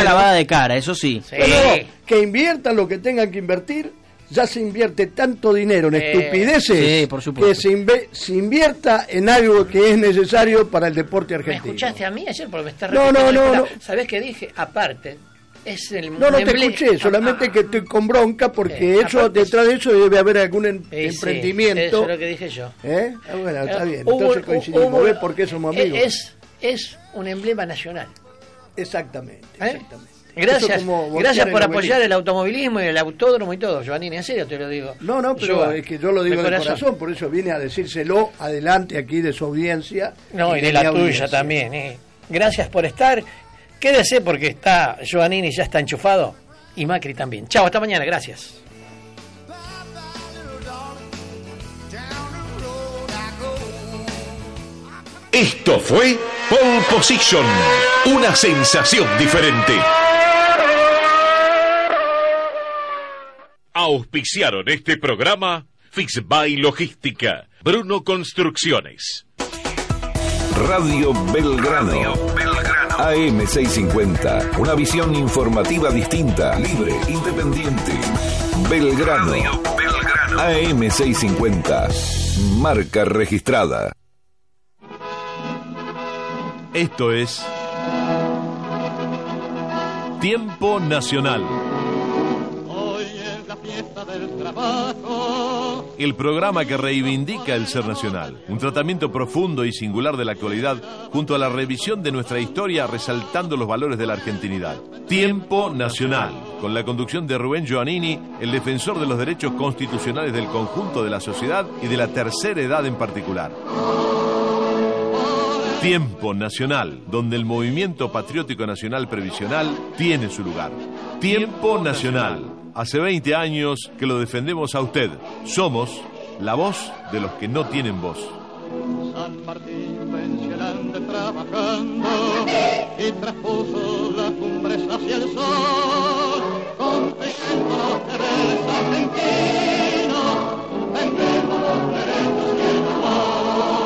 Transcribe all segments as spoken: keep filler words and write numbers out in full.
lavada de cara, eso sí. sí. Bueno, que inviertan lo que tengan que invertir. Ya se invierte tanto dinero en eh, estupideces sí, por supuesto. que se, inve- se invierta en algo que es necesario para el deporte argentino. ¿Me escuchaste a mí ayer? Porque me estás no, no, no, no. ¿Sabés qué dije? Aparte, es el No, no te escuché, solamente ah, que estoy con bronca porque eh, eso aparte, detrás de eso debe haber algún en- eh, emprendimiento. Sí, eso es lo que dije yo. ¿Eh? Ah, bueno, está bien, hubo, entonces coincidimos. Hubo, ¿Ves por qué somos amigos? Es, es un emblema nacional. Exactamente, ¿Eh? exactamente. Gracias, gracias por apoyar el automovilismo y el autódromo y todo, Giovannini, en serio te lo digo. No, no, pero yo, es que yo lo digo de corazón. corazón, por eso vine a decírselo adelante aquí de su audiencia. No, y de, de la tuya también. Eh. Gracias por estar. Quédese porque está Giovannini, ya está enchufado, y Macri también. Chao, hasta mañana, gracias. Esto fue Pole Position, una sensación diferente. Auspiciaron este programa Fixby Logística, Bruno Construcciones. Radio Belgrano. Radio Belgrano. A M seiscientos cincuenta, una visión informativa distinta, libre, independiente. Belgrano. Radio Belgrano. A M seiscientos cincuenta, marca registrada. Esto es Tiempo Nacional. Hoy es la fiesta del trabajo. El programa que reivindica el ser nacional. Un tratamiento profundo y singular de la actualidad junto a la revisión de nuestra historia resaltando los valores de la argentinidad. Tiempo Nacional, con la conducción de Rubén Giovannini, el defensor de los derechos constitucionales del conjunto de la sociedad y de la tercera edad en particular. Tiempo Nacional, donde el movimiento patriótico nacional previsional tiene su lugar. Tiempo Nacional, hace veinte años que lo defendemos a usted. Somos la voz de los que no tienen voz. San Martín pensionante trabajando y traspuso las cumbres hacia el sol, conquistando los deberes argentinos, vendemos los derechos y el amor.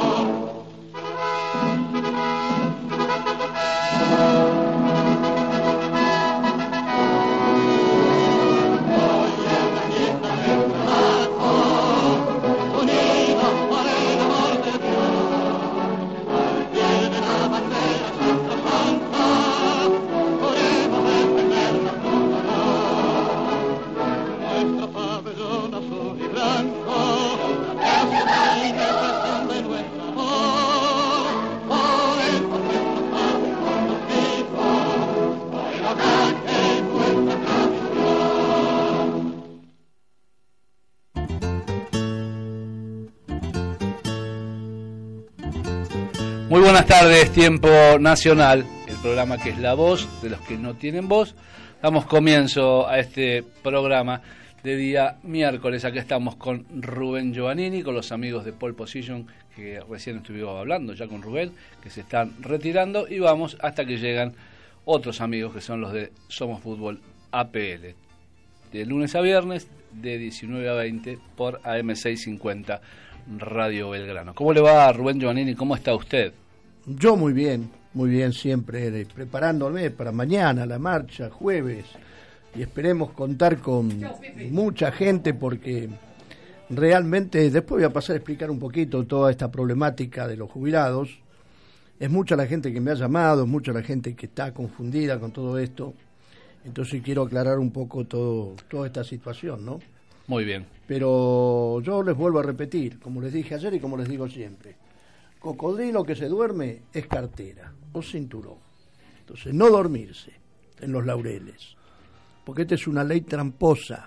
Muy buenas tardes, Tiempo Nacional, el programa que es la voz de los que no tienen voz. Damos comienzo a este programa de día miércoles. Acá estamos con Rubén Giovannini, con los amigos de Pole Position, que recién estuvimos hablando ya con Rubén, que se están retirando, y vamos hasta que llegan otros amigos que son los de Somos Fútbol A P L. De lunes a viernes, de diecinueve a veinte, por A M seiscientos cincuenta Radio Belgrano. ¿Cómo le va, Rubén Giovannini? ¿Cómo está usted? Yo muy bien, muy bien siempre, preparándome para mañana, la marcha, jueves, y esperemos contar con mucha gente porque realmente, después voy a pasar a explicar un poquito toda esta problemática de los jubilados. Es mucha la gente que me ha llamado, es mucha la gente que está confundida con todo esto, entonces quiero aclarar un poco todo, toda esta situación, ¿no? Muy bien. Pero yo les vuelvo a repetir, como les dije ayer y como les digo siempre, cocodrilo que se duerme es cartera o cinturón. Entonces, no dormirse en los laureles, porque esta es una ley tramposa,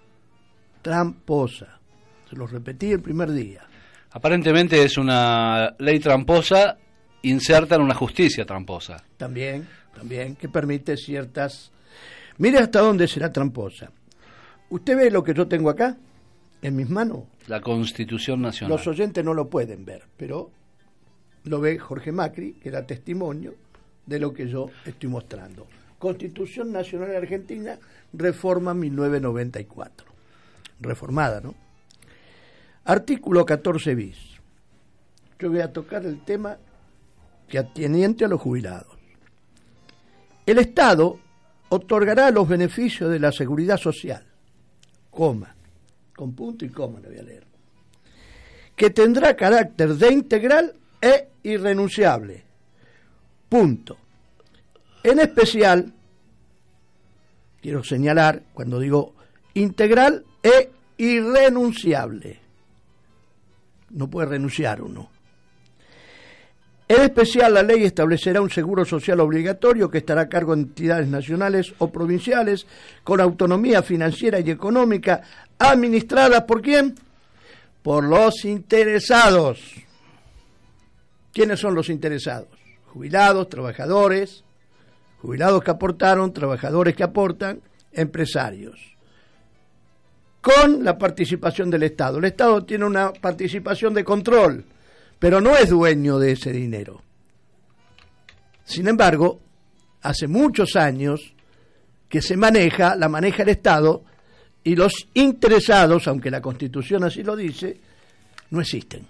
tramposa. Se lo repetí el primer día. Aparentemente es una ley tramposa inserta en una justicia tramposa. También, también, que permite ciertas... Mire hasta dónde será tramposa. ¿Usted ve lo que yo tengo acá, en mis manos? La Constitución Nacional. Los oyentes no lo pueden ver, pero lo ve Jorge Macri, que da testimonio de lo que yo estoy mostrando. Constitución Nacional Argentina, reforma mil novecientos noventa y cuatro. Reformada, ¿no? Artículo catorce bis. Yo voy a tocar el tema que ateniente a los jubilados. El Estado otorgará los beneficios de la seguridad social, coma, con punto y coma le voy a leer, que tendrá carácter de integral e irrenunciable, punto. En especial, quiero señalar, cuando digo integral e irrenunciable, no puede renunciar uno. En especial, la ley establecerá un seguro social obligatorio que estará a cargo de entidades nacionales o provinciales con autonomía financiera y económica, administradas ¿por quién? Por los interesados. ¿Quiénes son los interesados? Jubilados, trabajadores, jubilados que aportaron, trabajadores que aportan, empresarios. Con la participación del Estado. El Estado tiene una participación de control, pero no es dueño de ese dinero. Sin embargo, hace muchos años que se maneja, la maneja el Estado, y los interesados, aunque la Constitución así lo dice, no existen.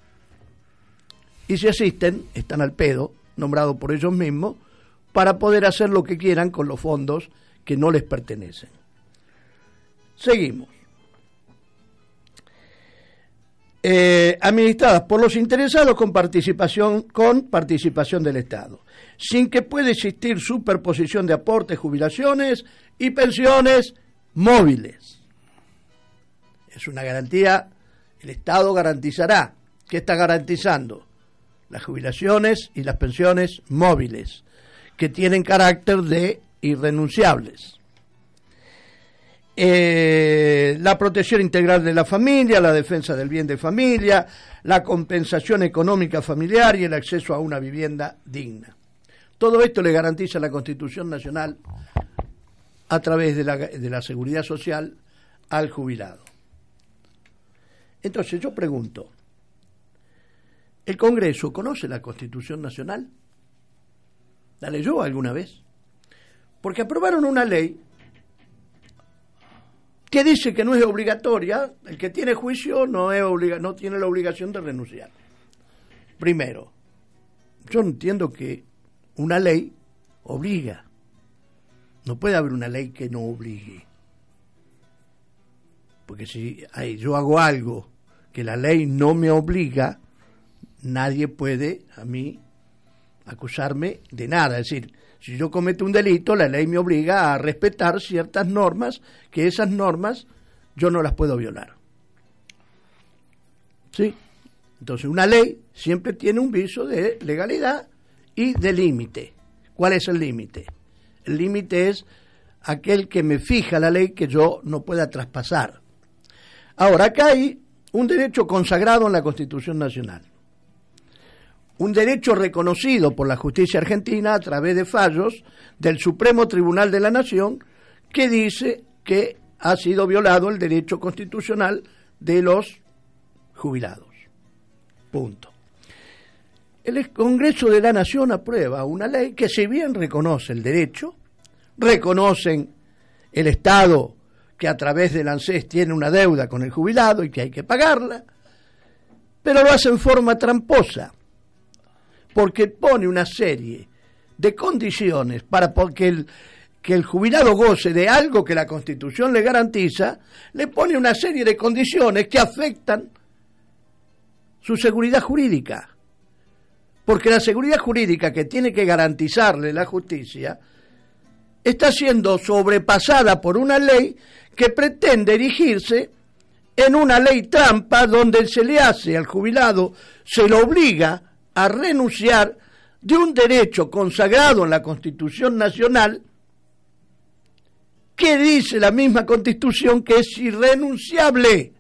Y si existen, están al pedo, nombrados por ellos mismos, para poder hacer lo que quieran con los fondos que no les pertenecen. Seguimos. Eh, administradas por los interesados con participación con participación del Estado, sin que pueda existir superposición de aportes, jubilaciones y pensiones móviles. Es una garantía, el Estado garantizará. ¿Qué está garantizando? Las jubilaciones y las pensiones móviles, que tienen carácter de irrenunciables. Eh, la protección integral de la familia, la defensa del bien de familia, la compensación económica familiar y el acceso a una vivienda digna. Todo esto le garantiza la Constitución Nacional a través de la, de la seguridad social al jubilado. Entonces yo pregunto, ¿el Congreso conoce la Constitución Nacional? ¿La leyó alguna vez? Porque aprobaron una ley que dice que no es obligatoria, el que tiene juicio no es obliga, no tiene la obligación de renunciar. Primero, yo no entiendo que una ley obliga. No puede haber una ley que no obligue. Porque si ay, yo hago algo que la ley no me obliga, nadie puede a mí acusarme de nada. Es decir, si yo cometo un delito, la ley me obliga a respetar ciertas normas, que esas normas yo no las puedo violar. ¿Sí? Entonces, una ley siempre tiene un viso de legalidad y de límite. ¿Cuál es el límite? El límite es aquel que me fija la ley que yo no pueda traspasar. Ahora, acá hay un derecho consagrado en la Constitución Nacional. Un derecho reconocido por la justicia argentina a través de fallos del Supremo Tribunal de la Nación, que dice que ha sido violado el derecho constitucional de los jubilados. Punto. El Congreso de la Nación aprueba una ley que, si bien reconoce el derecho, reconocen el Estado que a través del ANSES tiene una deuda con el jubilado y que hay que pagarla, pero lo hace en forma tramposa, porque pone una serie de condiciones para que el, que el jubilado goce de algo que la Constitución le garantiza, le pone una serie de condiciones que afectan su seguridad jurídica. Porque la seguridad jurídica que tiene que garantizarle la justicia está siendo sobrepasada por una ley que pretende erigirse en una ley trampa donde se le hace al jubilado, se lo obliga a renunciar de un derecho consagrado en la Constitución Nacional, que dice la misma Constitución que es irrenunciable.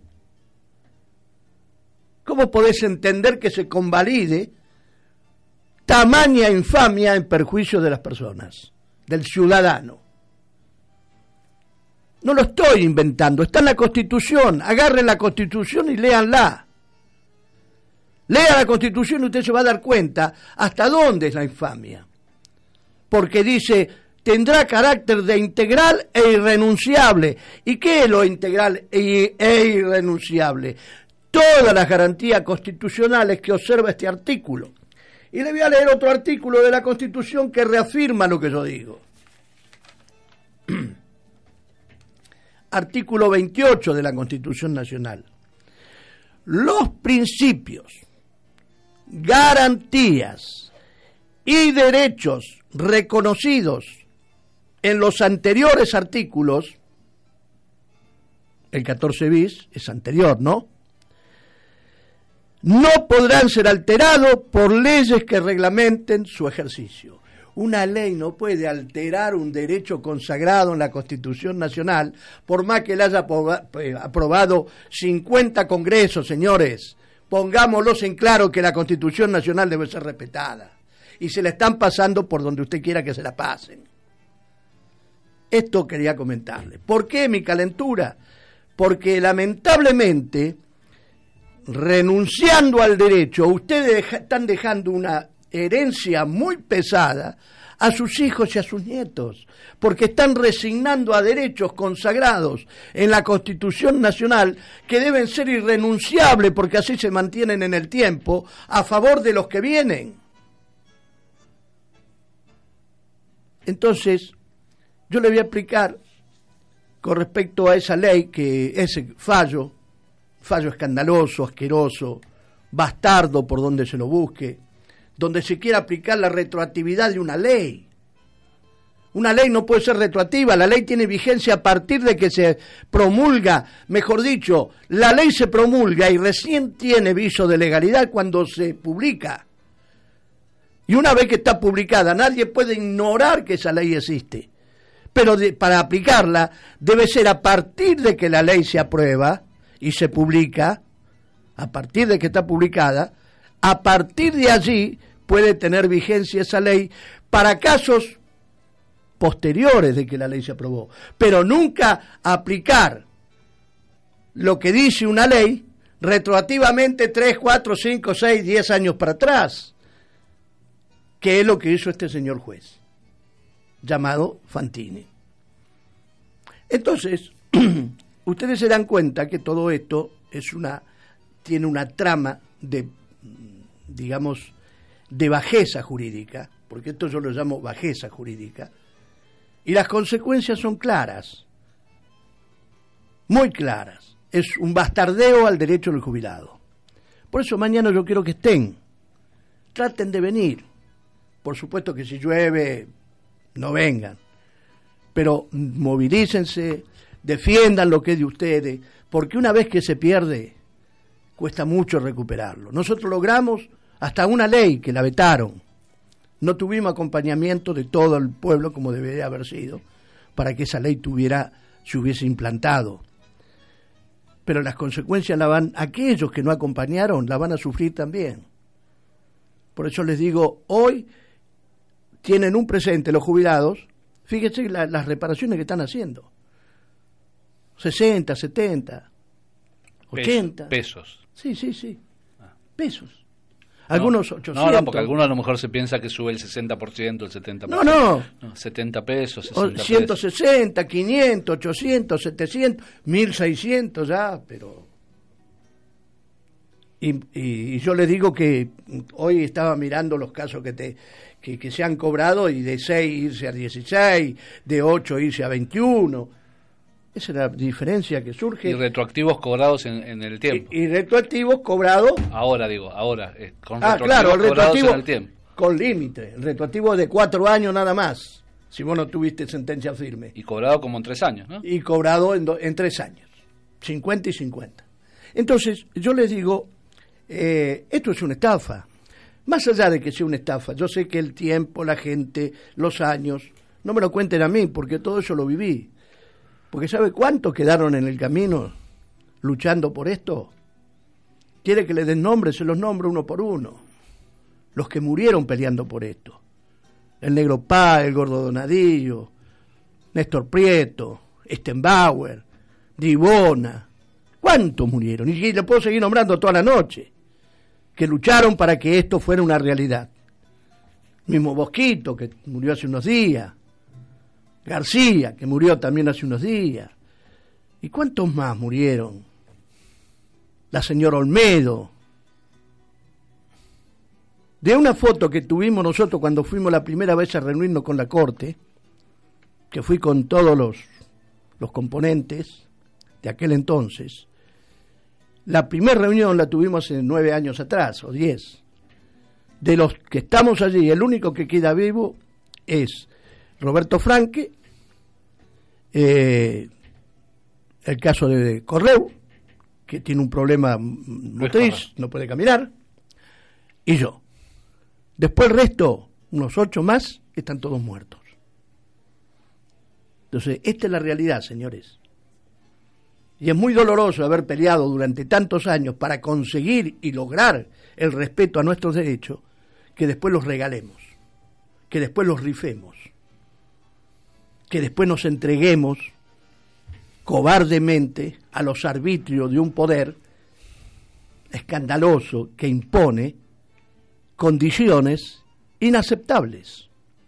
¿Cómo podés entender que se convalide tamaña infamia en perjuicio de las personas, del ciudadano? No lo estoy inventando, está en la Constitución. Agarren la Constitución y léanla. Lea la Constitución y usted se va a dar cuenta hasta dónde es la infamia. Porque dice, tendrá carácter de integral e irrenunciable. ¿Y qué es lo integral e, e irrenunciable? Todas las garantías constitucionales que observa este artículo. Y le voy a leer otro artículo de la Constitución que reafirma lo que yo digo. artículo veintiocho de la Constitución Nacional. Los principios, garantías y derechos reconocidos en los anteriores artículos, el catorce bis es anterior, ¿no? No podrán ser alterados por leyes que reglamenten su ejercicio. Una ley no puede alterar un derecho consagrado en la Constitución Nacional, por más que la haya aprobado cincuenta congresos, señores. Pongámoslos en claro que la Constitución Nacional debe ser respetada. Y se la están pasando por donde usted quiera que se la pasen. Esto quería comentarle. ¿Por qué mi calentura? Porque lamentablemente, renunciando al derecho, ustedes están dejando una herencia muy pesada a sus hijos y a sus nietos, porque están resignando a derechos consagrados en la Constitución Nacional que deben ser irrenunciables, porque así se mantienen en el tiempo, a favor de los que vienen. Entonces, yo le voy a explicar con respecto a esa ley, que ese fallo, fallo escandaloso, asqueroso, bastardo por donde se lo busque, donde se quiera aplicar la retroactividad de una ley. Una ley no puede ser retroactiva, la ley tiene vigencia a partir de que se promulga, mejor dicho, la ley se promulga y recién tiene viso de legalidad cuando se publica. Y una vez que está publicada, nadie puede ignorar que esa ley existe. Pero de, para aplicarla debe ser a partir de que la ley se aprueba y se publica, a partir de que está publicada, a partir de allí puede tener vigencia esa ley para casos posteriores de que la ley se aprobó, pero nunca aplicar lo que dice una ley retroactivamente tres, cuatro, cinco, seis, diez años para atrás, que es lo que hizo este señor juez llamado Fantini. Entonces, ustedes se dan cuenta que todo esto es una tiene una trama de, digamos, de bajeza jurídica, porque esto yo lo llamo bajeza jurídica, y las consecuencias son claras, muy claras. Es un bastardeo al derecho del jubilado. Por eso mañana yo quiero que estén, traten de venir. Por supuesto que si llueve, no vengan, pero movilícense, defiendan lo que es de ustedes, porque una vez que se pierde, cuesta mucho recuperarlo. Nosotros logramos hasta una ley que la vetaron. No tuvimos acompañamiento de todo el pueblo como debería haber sido para que esa ley tuviera, se hubiese implantado. Pero las consecuencias la van, aquellos que no acompañaron, la van a sufrir también. Por eso les digo, hoy tienen un presente los jubilados, fíjense la, las reparaciones que están haciendo. sesenta, setenta, ochenta. Pesos. Sí, sí, sí. Pesos. Algunos no, ochocientos. No, no, porque algunos a lo mejor se piensa que sube el sesenta por ciento, el setenta por ciento. ciento. No, no. no setenta pesos, sesenta ciento sesenta, pesos. quinientos, ochocientos, setecientos, mil seiscientos ya, pero... Y, y, y yo les digo que hoy estaba mirando los casos que, te, que, que se han cobrado y de seis irse a dieciséis, de ocho irse a veintiuno. Esa es la diferencia que surge. Y retroactivos cobrados en, en el tiempo. Y, y retroactivos cobrados... Ahora digo, ahora. Eh, con ah, retroactivos claro, el cobrados retroactivo en el tiempo. Con límite. El retroactivo de cuatro años nada más, si vos no tuviste sentencia firme. Y cobrado como en tres años, ¿no? Y cobrado en, do, en tres años. cincuenta y cincuenta. Entonces, yo les digo, eh, esto es una estafa. Más allá de que sea una estafa, yo sé que el tiempo, la gente, los años, no me lo cuenten a mí, porque todo eso lo viví. Porque ¿sabe cuántos quedaron en el camino luchando por esto? Quiere que le den nombres, se los nombro uno por uno. Los que murieron peleando por esto. El Negro Pá, el Gordo Donadillo, Néstor Prieto, Stenbauer, Divona. ¿Cuántos murieron? Y le puedo seguir nombrando toda la noche. Que lucharon para que esto fuera una realidad. Mismo Bosquito, que murió hace unos días. García, que murió también hace unos días. ¿Y cuántos más murieron? La señora Olmedo. De una foto que tuvimos nosotros cuando fuimos la primera vez a reunirnos con la Corte, que fui con todos los, los componentes de aquel entonces. La primera reunión la tuvimos hace nueve años atrás, o diez. De los que estamos allí, el único que queda vivo es Roberto Franque, eh, el caso de Correu, que tiene un problema motriz, no puede caminar, y yo. Después el resto, unos ocho más, están todos muertos. Entonces, esta es la realidad, señores. Y es muy doloroso haber peleado durante tantos años para conseguir y lograr el respeto a nuestros derechos, que después los regalemos, que después los rifemos, que después nos entreguemos cobardemente a los arbitrios de un poder escandaloso que impone condiciones inaceptables.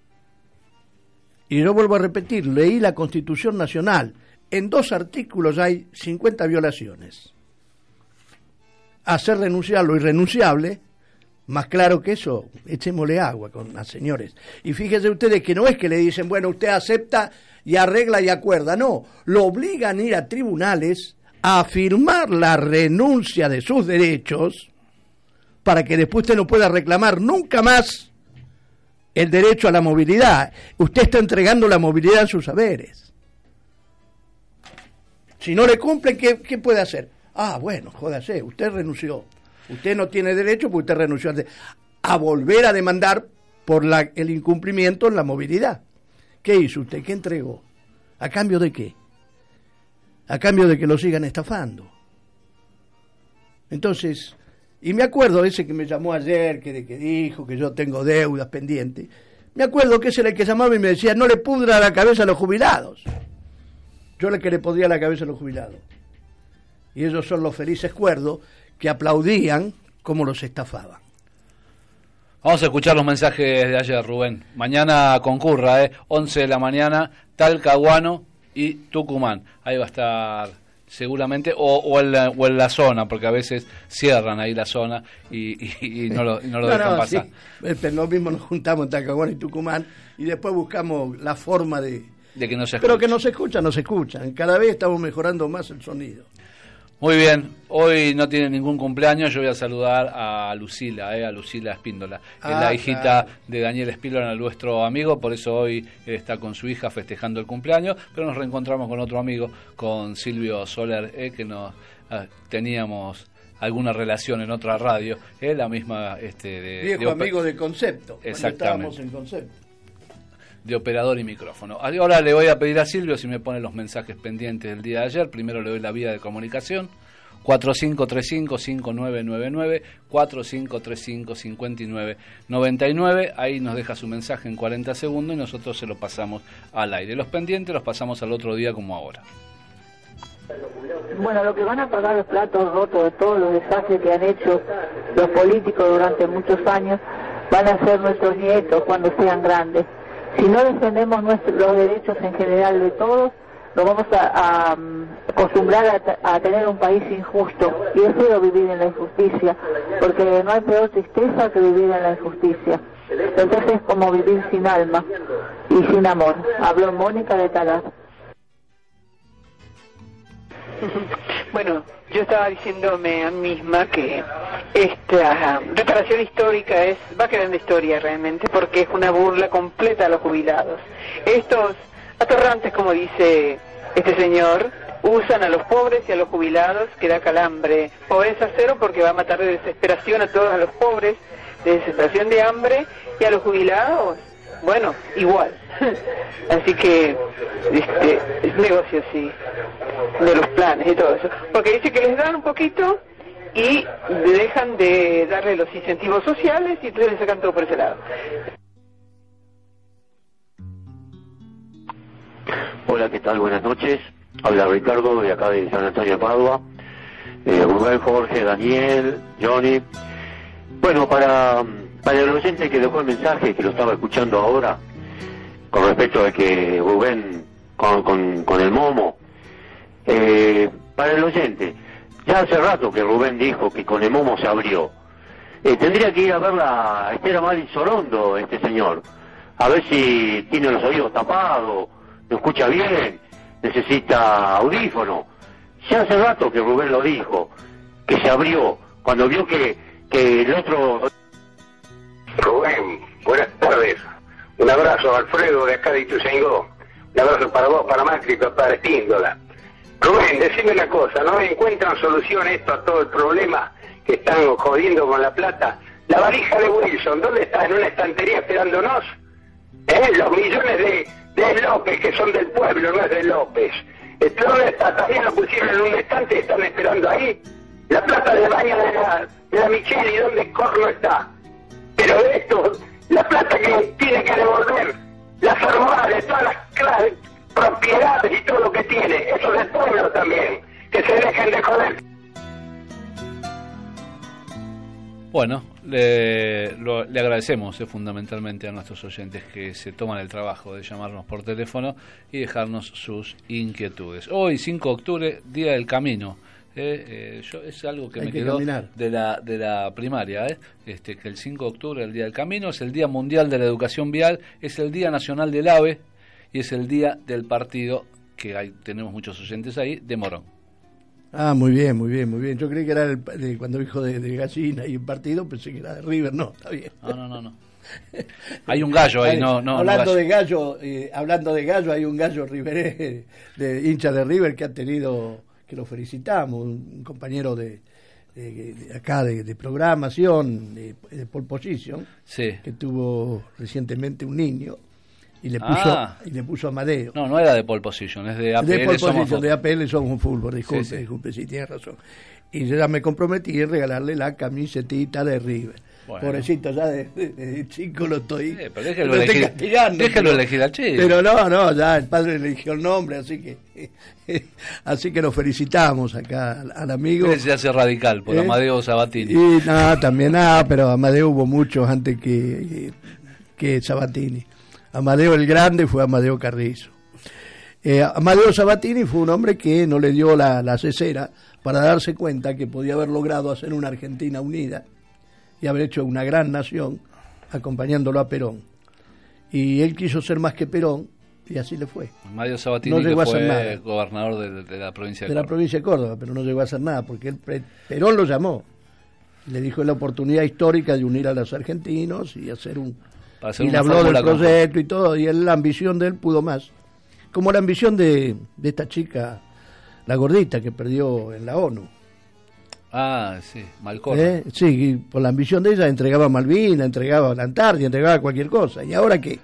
Y yo vuelvo a repetir, leí la Constitución Nacional, en dos artículos hay cincuenta violaciones. Hacer renunciar lo irrenunciable, más claro que eso, echémosle agua con las señores. Y fíjense ustedes que no es que le dicen, bueno, usted acepta y arregla y acuerda, no, lo obligan a ir a tribunales a firmar la renuncia de sus derechos para que después usted no pueda reclamar nunca más el derecho a la movilidad. Usted está entregando la movilidad en sus saberes. Si no le cumplen, ¿qué, qué puede hacer? Ah, bueno, jódase, usted renunció. Usted no tiene derecho porque usted renunció a, a volver a demandar por la, el incumplimiento en la movilidad. ¿Qué hizo usted? ¿Qué entregó? ¿A cambio de qué? A cambio de que lo sigan estafando. Entonces, y me acuerdo ese que me llamó ayer, que, que dijo que yo tengo deudas pendientes. Me acuerdo que ese era el que llamaba y me decía, no le pudra la cabeza a los jubilados. Yo le que le podría la cabeza a los jubilados. Y ellos son los felices cuerdos que aplaudían como los estafaban. Vamos a escuchar los mensajes de ayer, Rubén. Mañana concurra, ¿eh? once de la mañana, Talcahuano y Tucumán. Ahí va a estar seguramente, o, o, en la, o en la zona, porque a veces cierran ahí la zona y, y, y no lo, y no lo no, dejan no, pasar. Sí. Pero lo mismo nos juntamos en Talcahuano y Tucumán y después buscamos la forma de... de que no se Pero que no se escuchan, no se escuchan. Cada vez estamos mejorando más el sonido. Muy bien, hoy no tiene ningún cumpleaños, yo voy a saludar a Lucila, eh, a Lucila Espíndola, que ah, es la hijita claro. de Daniel Espíndola, nuestro amigo, por eso hoy está con su hija festejando el cumpleaños, pero nos reencontramos con otro amigo, con Silvio Soler, eh, que nos eh, teníamos alguna relación en otra radio, eh, la misma... este de, Viejo de amigo de Concepto, exactamente. Estábamos en Concepto. De operador y micrófono. Ahora le voy a pedir a Silvio si me pone los mensajes pendientes del día de ayer. Primero le doy la vía de comunicación, cuatro cinco tres cinco, cinco nueve nueve nueve, cuatro cinco tres cinco, cinco nueve nueve nueve. Ahí nos deja su mensaje en cuarenta segundos y nosotros se lo pasamos al aire. Los pendientes los pasamos al otro día como ahora. Bueno, lo que van a pagar los platos rotos de todos los desastres que han hecho los políticos durante muchos años van a ser nuestros nietos cuando sean grandes. Si no defendemos nuestros, los derechos en general de todos, nos vamos a, a acostumbrar a, a tener un país injusto. Y es feo vivir en la injusticia, porque no hay peor tristeza que vivir en la injusticia. Entonces es como vivir sin alma y sin amor. Habló Mónica de Talar. Bueno, yo estaba diciéndome a mí misma que esta reparación histórica es va quedando historia realmente, porque es una burla completa a los jubilados. Estos atorrantes, como dice este señor, usan a los pobres y a los jubilados, que da calambre. Pobreza cero porque va a matar de desesperación a todos a los pobres, de desesperación de hambre, y a los jubilados, bueno, igual. Así que este es negocio así de los planes y todo eso, porque dice que les dan un poquito y dejan de darle los incentivos sociales y entonces le sacan todo por ese lado. Hola, ¿qué tal? Buenas noches. Habla Ricardo de acá de San Antonio de Padua, eh, Rubén, Jorge, Daniel, Johnny. Bueno, para, para el oyente que dejó el mensaje, que lo estaba escuchando ahora, con respecto a que Rubén con, con, con el Momo, eh, para el oyente, ya hace rato que Rubén dijo que con el Momo se abrió. Eh, tendría que ir a ver la Esther Amális Sorondo, este señor, a ver si tiene los oídos tapados, lo escucha bien. necesita audífono. Ya hace rato que Rubén lo dijo, que se abrió, cuando vio que, que el otro... Rubén, buenas tardes. Un abrazo, Alfredo, de acá de Ituzaingó. Un abrazo para vos, para Macri, para Espíndola. Rubén, decime una cosa, ¿no encuentran solución esto a todo el problema que están jodiendo con la plata? La valija de Wilson, ¿dónde está? ¿En una estantería esperándonos? ¿Eh? Los millones de, de López, que son del pueblo, no es de López. ¿Dónde está? También lo pusieron en un estante y están esperando ahí. La plata de baño de la, de la Micheli, ¿dónde corno está? Pero esto, la plata que tiene que devolver, las armadas, todas las clases, propiedades y todo lo que tiene, eso del pueblo también, que se dejen de joder. Bueno, le, lo, le agradecemos eh, fundamentalmente a nuestros oyentes que se toman el trabajo de llamarnos por teléfono y dejarnos sus inquietudes. Hoy, cinco de octubre, Día del Camino. Eh, eh, yo, es algo que Hay me que quedó caminar. de la de la primaria, eh, este, que el cinco de octubre, el Día del Camino, es el Día Mundial de la Educación Vial, es el Día Nacional del AVE y es el día del partido, que hay, tenemos muchos oyentes ahí, de Morón. Ah, muy bien, muy bien, muy bien. Yo creí que era el, de, cuando dijo de, de gallina y el partido, pensé que era de River. No, está bien. No, no, no, no. Hay un gallo ahí, no, no. Hablando no de gallo, eh, hablando de gallo, hay un gallo River, de hincha de River que ha tenido, que lo felicitamos, un compañero de, de, de acá de, de programación, de, de Pole Position, sí, que tuvo recientemente un niño. Y le puso ah. y le puso Amadeo. No, no era de Pole Position, es de A P L. De Pole Somos Position, de A P L Somos Fútbol, disculpe, sí, sí. disculpe, sí, tiene razón. Y yo ya me comprometí a regalarle la camisetita de River. Bueno. Pobrecito, ya de, de, de chico lo estoy, sí, pero déjelo, lo estoy elegir, castigando. Déjelo pero, elegir al chico. Pero no, no, ya el padre le eligió el nombre, así que así que lo felicitamos acá al, al amigo. Él se hace radical por ¿Eh? Amadeo Sabatini. Y no, también nada, pero Amadeo hubo muchos antes que, que Sabatini. Amadeo el Grande fue Amadeo Carrizo. Eh, Amadeo Sabatini fue un hombre que no le dio la, la cesera para darse cuenta que podía haber logrado hacer una Argentina unida y haber hecho una gran nación acompañándolo a Perón. Y él quiso ser más que Perón y así le fue. Amadeo Sabatini, no llegó que a hacer fue nada. Gobernador de, de la provincia de, de Córdoba. la provincia de Córdoba, pero no llegó a hacer nada porque él, Perón lo llamó. Le dijo la oportunidad histórica de unir a los argentinos y hacer un... y le habló del proyecto y todo, y él, la ambición de él pudo más. Como la ambición de, de esta chica, la gordita que perdió en la ONU. Ah, sí, Malcorra. ¿Eh? Sí, por la ambición de ella entregaba a Malvinas, entregaba a la Antártida, entregaba cualquier cosa. ¿Y ahora qué?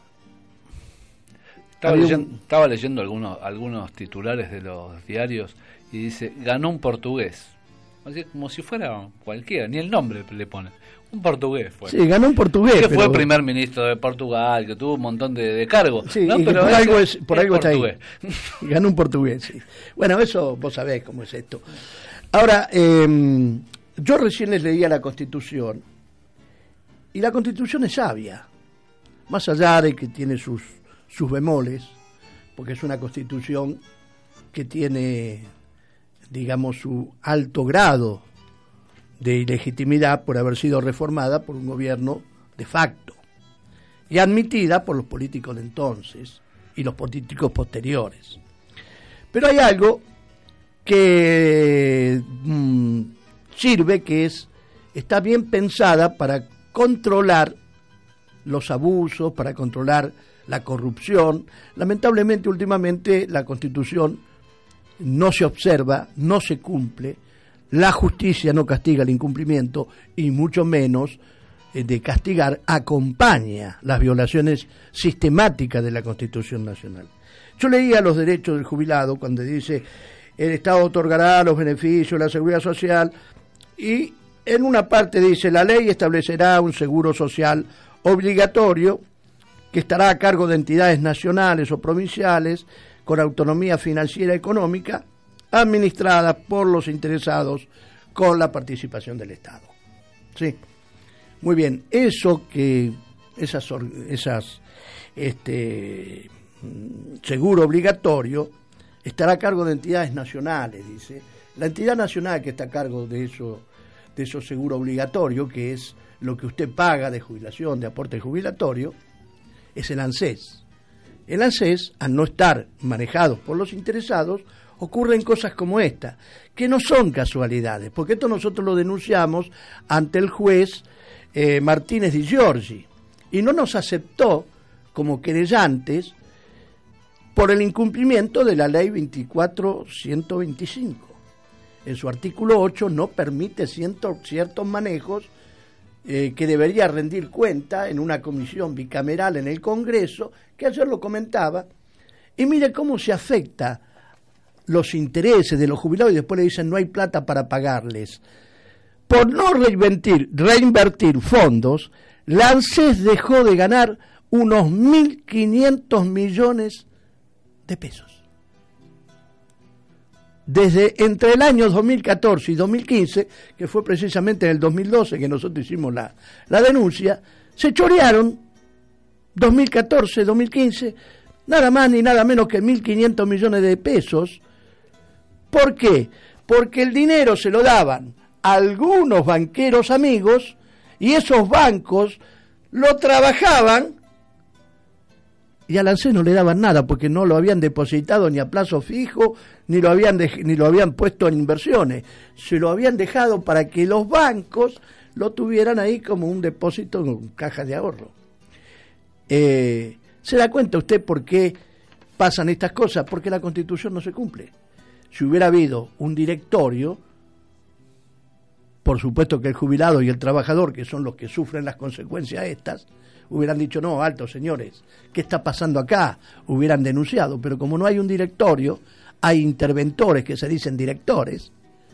Estaba leyendo, un... estaba leyendo algunos, algunos titulares de los diarios y dice, ganó un portugués. Así, como si fuera cualquiera, ni el nombre le pone. Un portugués fue. Sí, ganó un portugués. Que pero... fue primer ministro de Portugal, que tuvo un montón de, de cargos. Sí, ¿no? y Pero por ese, algo, es, por algo está ahí. Ganó un portugués, sí. Bueno, eso vos sabés cómo es esto. Ahora, eh, yo recién les leía la Constitución, y la Constitución es sabia, más allá de que tiene sus, sus bemoles, porque es una Constitución que tiene, digamos, su alto grado de ilegitimidad por haber sido reformada por un gobierno de facto y admitida por los políticos de entonces y los políticos posteriores. Pero hay algo que mmm, sirve, que es, está bien pensada para controlar los abusos, para controlar la corrupción. Lamentablemente, últimamente, la Constitución no se observa, no se cumple. La justicia no castiga el incumplimiento y mucho menos eh, de castigar acompaña las violaciones sistemáticas de la Constitución Nacional. Yo leía los derechos del jubilado cuando dice el Estado otorgará los beneficios, la seguridad social, y en una parte dice la ley establecerá un seguro social obligatorio que estará a cargo de entidades nacionales o provinciales con autonomía financiera y económica, administradas por los interesados con la participación del Estado. Sí, muy bien. Eso que esas esas este seguro obligatorio estará a cargo de entidades nacionales, dice. La entidad nacional que está a cargo de eso de esos seguro obligatorio, que es lo que usted paga de jubilación, de aporte jubilatorio, es el ANSES, el ANSES, al no estar manejados por los interesados, ocurren cosas como esta, que no son casualidades, porque esto nosotros lo denunciamos ante el juez eh, Martínez Di Giorgi, y no nos aceptó como querellantes por el incumplimiento de la ley veinticuatro ciento veinticinco. En su artículo ocho no permite ciento, ciertos manejos eh, que debería rendir cuenta en una comisión bicameral en el Congreso, que ayer lo comentaba, y mire cómo se afecta los intereses de los jubilados y después le dicen no hay plata para pagarles. Por no reinvertir, reinvertir fondos, la ANSES dejó de ganar unos mil quinientos millones de pesos. Desde entre el año dos mil catorce y dos mil quince, que fue precisamente en el dos mil doce que nosotros hicimos la, la denuncia, se chorearon dos mil catorce, dos mil quince, nada más ni nada menos que mil quinientos millones de pesos. ¿Por qué? Porque el dinero se lo daban a algunos banqueros amigos y esos bancos lo trabajaban y al ANSES no le daban nada porque no lo habían depositado ni a plazo fijo ni lo habían de, ni lo habían puesto en inversiones, se lo habían dejado para que los bancos lo tuvieran ahí como un depósito en caja de ahorro. Eh, ¿se da cuenta usted por qué pasan estas cosas? Porque la Constitución no se cumple. Si hubiera habido un directorio, por supuesto que el jubilado y el trabajador, que son los que sufren las consecuencias estas, hubieran dicho, no, alto señores, ¿qué está pasando acá? Hubieran denunciado, pero como no hay un directorio, hay interventores que se dicen directores,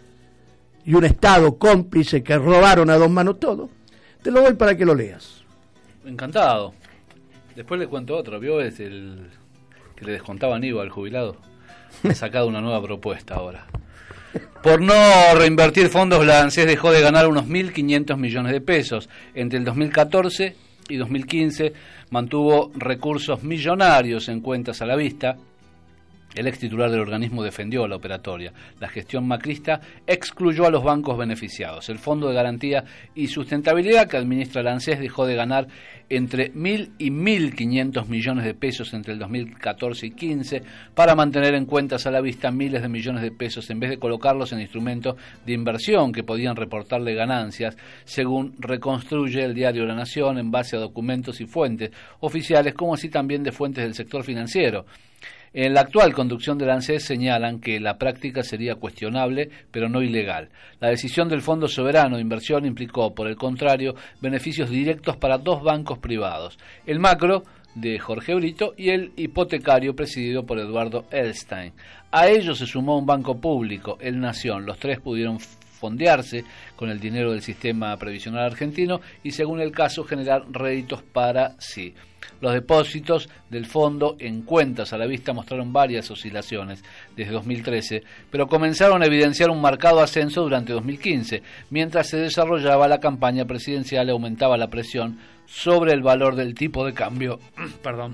y un Estado cómplice que robaron a dos manos todo, te lo doy para que lo leas. Encantado. Después le cuento otro, ¿vio? Es el que le descontaban I V A al jubilado. Ha sacado una nueva propuesta ahora. Por no reinvertir fondos, la ANSES dejó de ganar unos mil quinientos millones de pesos. Entre el dos mil catorce y dos mil quince mantuvo recursos millonarios en cuentas a la vista. El ex titular del organismo defendió la operatoria. La gestión macrista excluyó a los bancos beneficiados. El Fondo de Garantía y Sustentabilidad que administra la ANSES dejó de ganar entre mil y mil quinientos millones de pesos entre el dos mil catorce y quince para mantener en cuentas a la vista miles de millones de pesos en vez de colocarlos en instrumentos de inversión que podían reportarle ganancias, según reconstruye el diario La Nación en base a documentos y fuentes oficiales, como así también de fuentes del sector financiero. En la actual conducción del ANSES señalan que la práctica sería cuestionable, pero no ilegal. La decisión del Fondo Soberano de Inversión implicó, por el contrario, beneficios directos para dos bancos privados, el Macro, de Jorge Brito, y el hipotecario, presidido por Eduardo Elstein. A ellos se sumó un banco público, el Nación. Los tres pudieron fondearse con el dinero del sistema previsional argentino y, según el caso, generar réditos para sí. Los depósitos del fondo en cuentas a la vista mostraron varias oscilaciones desde dos mil trece, pero comenzaron a evidenciar un marcado ascenso durante dos mil quince, mientras se desarrollaba la campaña presidencial y aumentaba la presión sobre el valor del tipo de cambio perdón,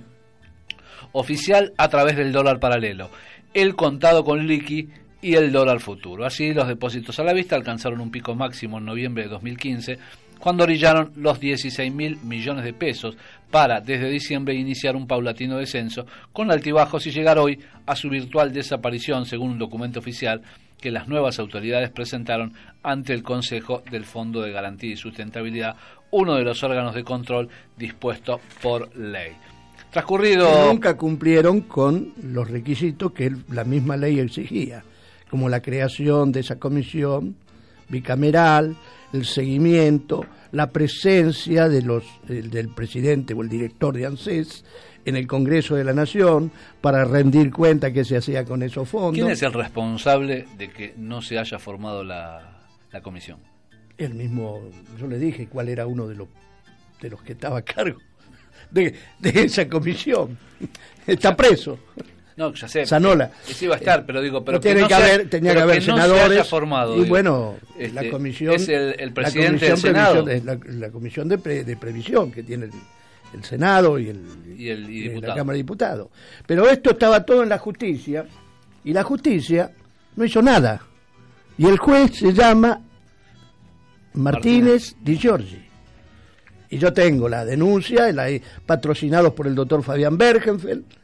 oficial a través del dólar paralelo, el contado con liqui y el dólar futuro. Así, los depósitos a la vista alcanzaron un pico máximo en noviembre de dos mil quince, cuando orillaron los dieciséis mil millones de pesos, para desde diciembre iniciar un paulatino descenso, con altibajos y llegar hoy a su virtual desaparición, según un documento oficial que las nuevas autoridades presentaron ante el Consejo del Fondo de Garantía y Sustentabilidad, uno de los órganos de control dispuesto por ley. Transcurrido... Que nunca cumplieron con los requisitos que la misma ley exigía, como la creación de esa comisión bicameral, el seguimiento, la presencia de los el, del presidente o el director de ANSES en el Congreso de la Nación para rendir cuenta qué se hacía con esos fondos. ¿Quién es el responsable de que no se haya formado la, la comisión? El mismo, yo le dije cuál era uno de los de los que estaba a cargo de, de esa comisión. Está preso. No, ya sé. Sanola. Sí iba a estar, pero digo, pero tiene que, no que haber, sea, tenía que haber que senadores. No se haya formado, y digo. bueno, este, la comisión. Es el, el presidente la del Senado. La, la comisión de, pre, de previsión que tiene el, el Senado y, el, y, el, y la Cámara de Diputados. Pero esto estaba todo en la justicia y la justicia no hizo nada. Y el juez se llama Martínez, Martínez. Di Giorgi. Y yo tengo la denuncia, la, patrocinados por el doctor Fabián Bergenfeld,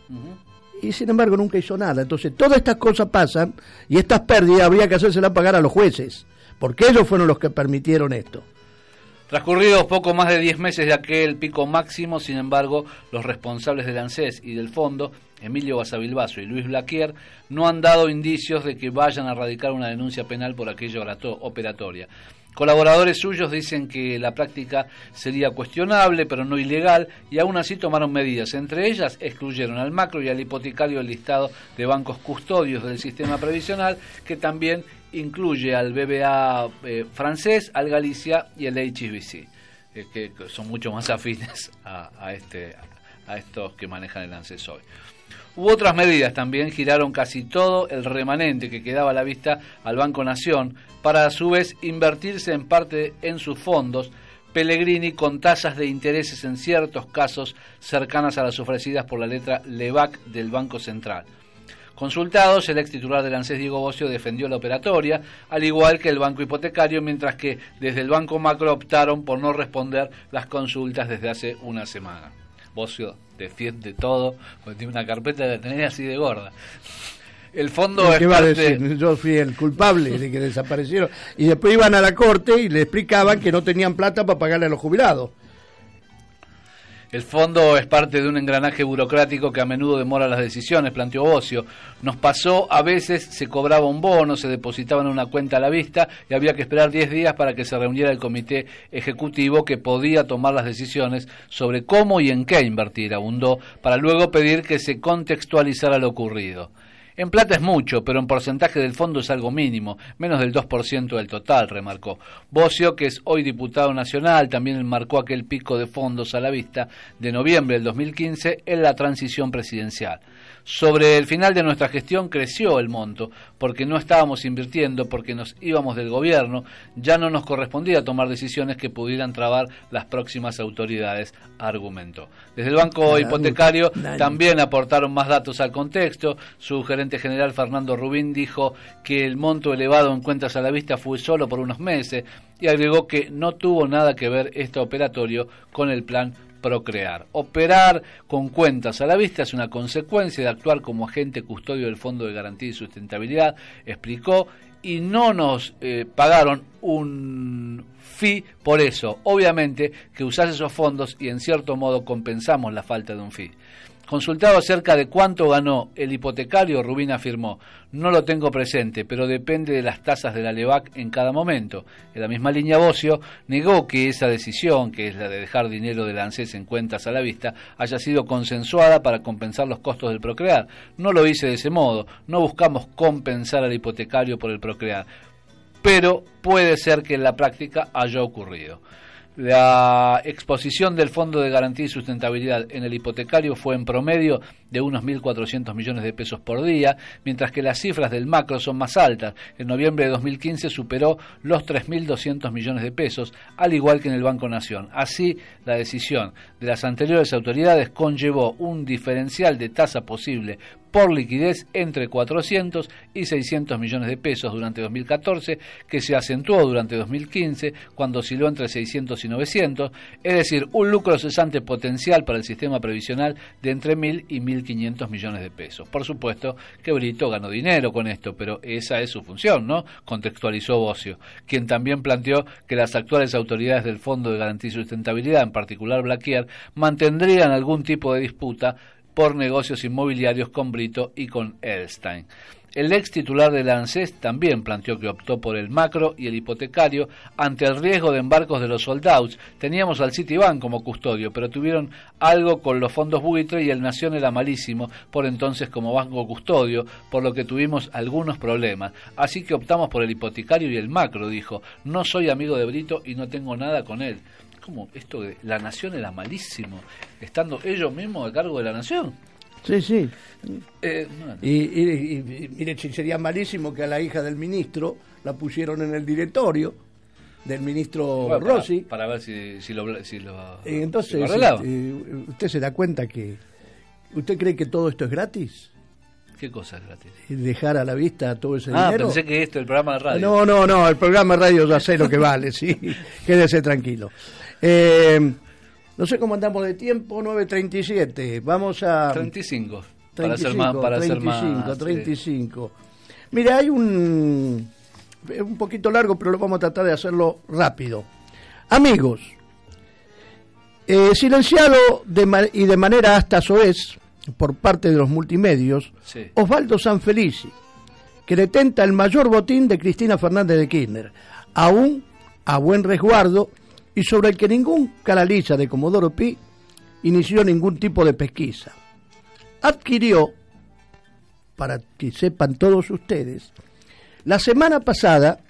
Uh-huh. Y sin embargo nunca hizo nada. Entonces todas estas cosas pasan y estas pérdidas habría que hacérselas pagar a los jueces, porque ellos fueron los que permitieron esto. Transcurridos poco más de diez meses de aquel pico máximo, sin embargo, los responsables del ANSES y del fondo, Emilio Basavilbaso y Luis Blaquier, no han dado indicios de que vayan a radicar una denuncia penal por aquella operatoria. Colaboradores suyos dicen que la práctica sería cuestionable, pero no ilegal, y aún así tomaron medidas. Entre ellas, excluyeron al macro y al hipotecario del listado de bancos custodios del sistema previsional, que también incluye al B B A eh, francés, al Galicia y el H S B C, eh, que son mucho más afines a, a, este, a estos que manejan el ANSES hoy. Hubo otras medidas también, giraron casi todo el remanente que quedaba a la vista al Banco Nación, para a su vez invertirse en parte en sus fondos, Pellegrini con tasas de intereses en ciertos casos cercanas a las ofrecidas por la letra LEVAC del Banco Central. Consultados, el ex titular del ANSES, Diego Bocio, defendió la operatoria, al igual que el Banco Hipotecario, mientras que desde el Banco Macro optaron por no responder las consultas desde hace una semana. Bocio defiende todo, porque tiene una carpeta de tener así de gorda. El fondo es ¿Qué va a parte... decir? Yo fui el culpable de que desaparecieron. Y después iban a la corte y le explicaban que no tenían plata para pagarle a los jubilados. El fondo es parte de un engranaje burocrático que a menudo demora las decisiones, planteó Bocio. Nos pasó, a veces se cobraba un bono, se depositaba en una cuenta a la vista y había que esperar diez días para que se reuniera el comité ejecutivo que podía tomar las decisiones sobre cómo y en qué invertir, abundó, para luego pedir que se contextualizara lo ocurrido. En plata es mucho, pero en porcentaje del fondo es algo mínimo, menos del dos por ciento del total, remarcó. Bocio, que es hoy diputado nacional, también enmarcó aquel pico de fondos a la vista de noviembre del dos mil quince en la transición presidencial. Sobre el final de nuestra gestión creció el monto, porque no estábamos invirtiendo, porque nos íbamos del gobierno, ya no nos correspondía tomar decisiones que pudieran trabar las próximas autoridades, argumentó. Desde el Banco Nadie, Hipotecario nadie. también aportaron más datos al contexto. Su gerente general Fernando Rubín dijo que el monto elevado en cuentas a la vista fue solo por unos meses y agregó que no tuvo nada que ver este operatorio con el plan Procrear. Operar con cuentas a la vista es una consecuencia de actuar como agente custodio del Fondo de Garantía y Sustentabilidad, explicó, y no nos eh, pagaron un fee por eso. Obviamente que usás esos fondos y en cierto modo compensamos la falta de un fee. Consultado acerca de cuánto ganó el hipotecario, Rubín afirmó: no lo tengo presente, pero depende de las tasas de la LEVAC en cada momento. En la misma línea, Bocio negó que esa decisión, que es la de dejar dinero del ANSES en cuentas a la vista, haya sido consensuada para compensar los costos del Procrear. No lo hice de ese modo, no buscamos compensar al hipotecario por el Procrear, pero puede ser que en la práctica haya ocurrido. La exposición del Fondo de Garantía y Sustentabilidad en el hipotecario fue en promedio de unos mil cuatrocientos millones de pesos por día, mientras que las cifras del macro son más altas. En noviembre de dos mil quince superó los tres mil doscientos millones de pesos, al igual que en el Banco Nación. Así, la decisión de las anteriores autoridades conllevó un diferencial de tasa posible por liquidez entre cuatrocientos y seiscientos millones de pesos durante dos mil catorce, que se acentuó durante dos mil quince, cuando osciló entre seiscientos y novecientos, es decir, un lucro cesante potencial para el sistema previsional de entre mil y mil quinientos millones de pesos. Por supuesto que Brito ganó dinero con esto, pero esa es su función, ¿no?, contextualizó Bocio, quien también planteó que las actuales autoridades del Fondo de Garantía y Sustentabilidad, en particular Blaquier, mantendrían algún tipo de disputa por negocios inmobiliarios con Brito y con Edelstein. El ex titular del ANSES también planteó que optó por el macro y el hipotecario ante el riesgo de embarcos de los sold-outs. Teníamos al Citibank como custodio, pero tuvieron algo con los fondos buitre y el Nación era malísimo por entonces como banco custodio, por lo que tuvimos algunos problemas. Así que optamos por el hipotecario y el macro, dijo. No soy amigo de Brito y no tengo nada con él. ¿Cómo esto de la Nación era malísimo, estando ellos mismos a cargo de la Nación? Sí, sí. Eh, bueno. y, y, y, y mire, si sería malísimo que a la hija del ministro la pusieron en el directorio del ministro bueno, Rossi. Para, para ver si, si lo... Si lo y entonces, si lo eh, usted se da cuenta que... ¿Usted cree que todo esto es gratis? ¿Qué cosa es gratis? Dejar a la vista todo ese ah, dinero. Ah, pensé que esto, el programa de radio. No, no, no, el programa de radio ya sé lo que vale, sí. Quédese tranquilo. Eh, no sé cómo andamos de tiempo, nueve treinta y siete. Vamos a... treinta y cinco. para hacer más, para treinta y cinco, hacer más, treinta y cinco. Sí. Mira, hay un un poquito largo, pero lo vamos a tratar de hacerlo rápido. Amigos, eh, silenciado de y de manera hasta soez por parte de los multimedios, sí. Osvaldo Sanfelici, que detenta el mayor botín de Cristina Fernández de Kirchner, aún a buen resguardo, y sobre el que ningún canalilla de Comodoro Pi inició ningún tipo de pesquisa. Adquirió, para que sepan todos ustedes, la semana pasada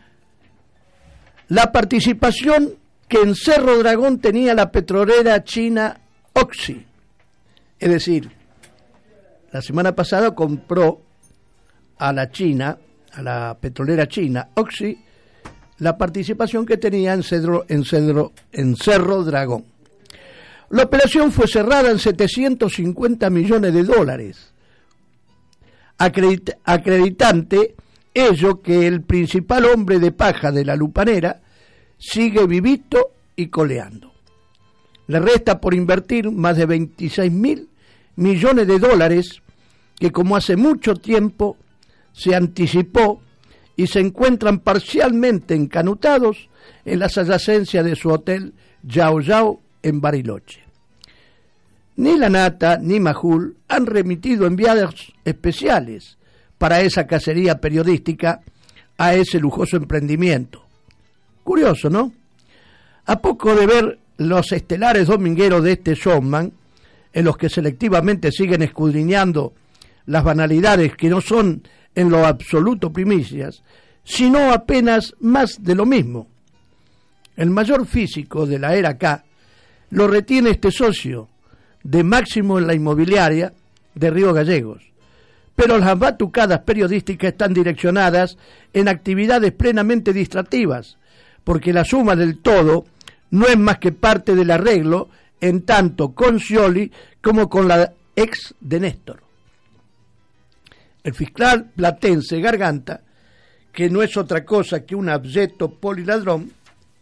la participación que en Cerro Dragón tenía la petrolera china Oxy. Es decir, la semana pasada compró a la China, a la petrolera china Oxy, la participación que tenía en Cerro, en Cerro, en Cerro Dragón. La operación fue cerrada en setecientos cincuenta millones de dólares, Acredit- acreditante ello que el principal hombre de paja de la lupanera sigue vivito y coleando. Le resta por invertir más de veintiséis mil millones de dólares que, como hace mucho tiempo se anticipó, y se encuentran parcialmente encanutados en las adyacencias de su hotel Yao Yao en Bariloche. Ni la Nata ni Majul han remitido enviados especiales para esa cacería periodística a ese lujoso emprendimiento. Curioso, ¿no? A poco de ver los estelares domingueros de este showman, en los que selectivamente siguen escudriñando las banalidades que no son en lo absoluto primicias, sino apenas más de lo mismo. El mayor físico de la era K lo retiene este socio, de máximo en la inmobiliaria de Río Gallegos, pero las batucadas periodísticas están direccionadas en actividades plenamente distractivas, porque la suma del todo no es más que parte del arreglo, en tanto con Scioli como con la ex de Néstor. El fiscal platense Garganta, que no es otra cosa que un abyecto poliladrón,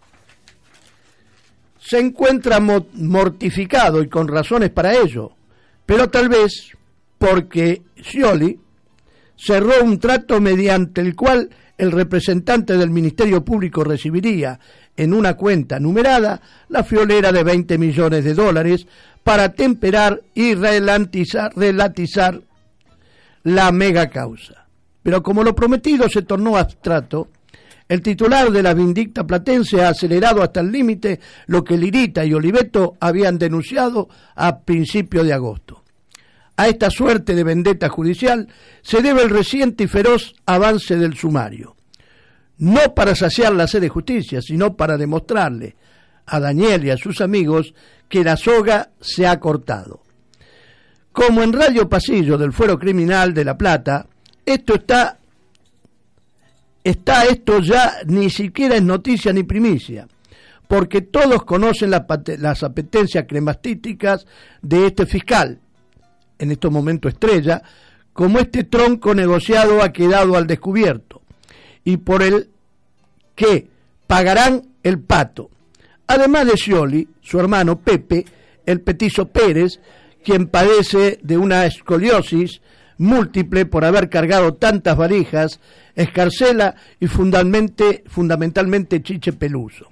se encuentra mo- mortificado y con razones para ello, pero tal vez porque Scioli cerró un trato mediante el cual el representante del Ministerio Público recibiría en una cuenta numerada la friolera de veinte millones de dólares para temperar y relatizar, relatizar la mega causa. Pero como lo prometido se tornó abstracto, el titular de la vindicta platense ha acelerado hasta el límite lo que Lirita y Oliveto habían denunciado a principios de agosto. A esta suerte de vendetta judicial se debe el reciente y feroz avance del sumario. No para saciar la sed de justicia, sino para demostrarle a Daniel y a sus amigos que la soga se ha cortado. Como en Radio Pasillo del Fuero Criminal de La Plata, esto está, está esto ya ni siquiera es noticia ni primicia, porque todos conocen la, las apetencias cremastíticas de este fiscal, en estos momentos estrella, como este tronco negociado ha quedado al descubierto, y por el que pagarán el pato. Además de Scioli, su hermano Pepe, el petizo Pérez, quien padece de una escoliosis múltiple por haber cargado tantas valijas, Escarcela y fundamentalmente, fundamentalmente Chiche Peluso.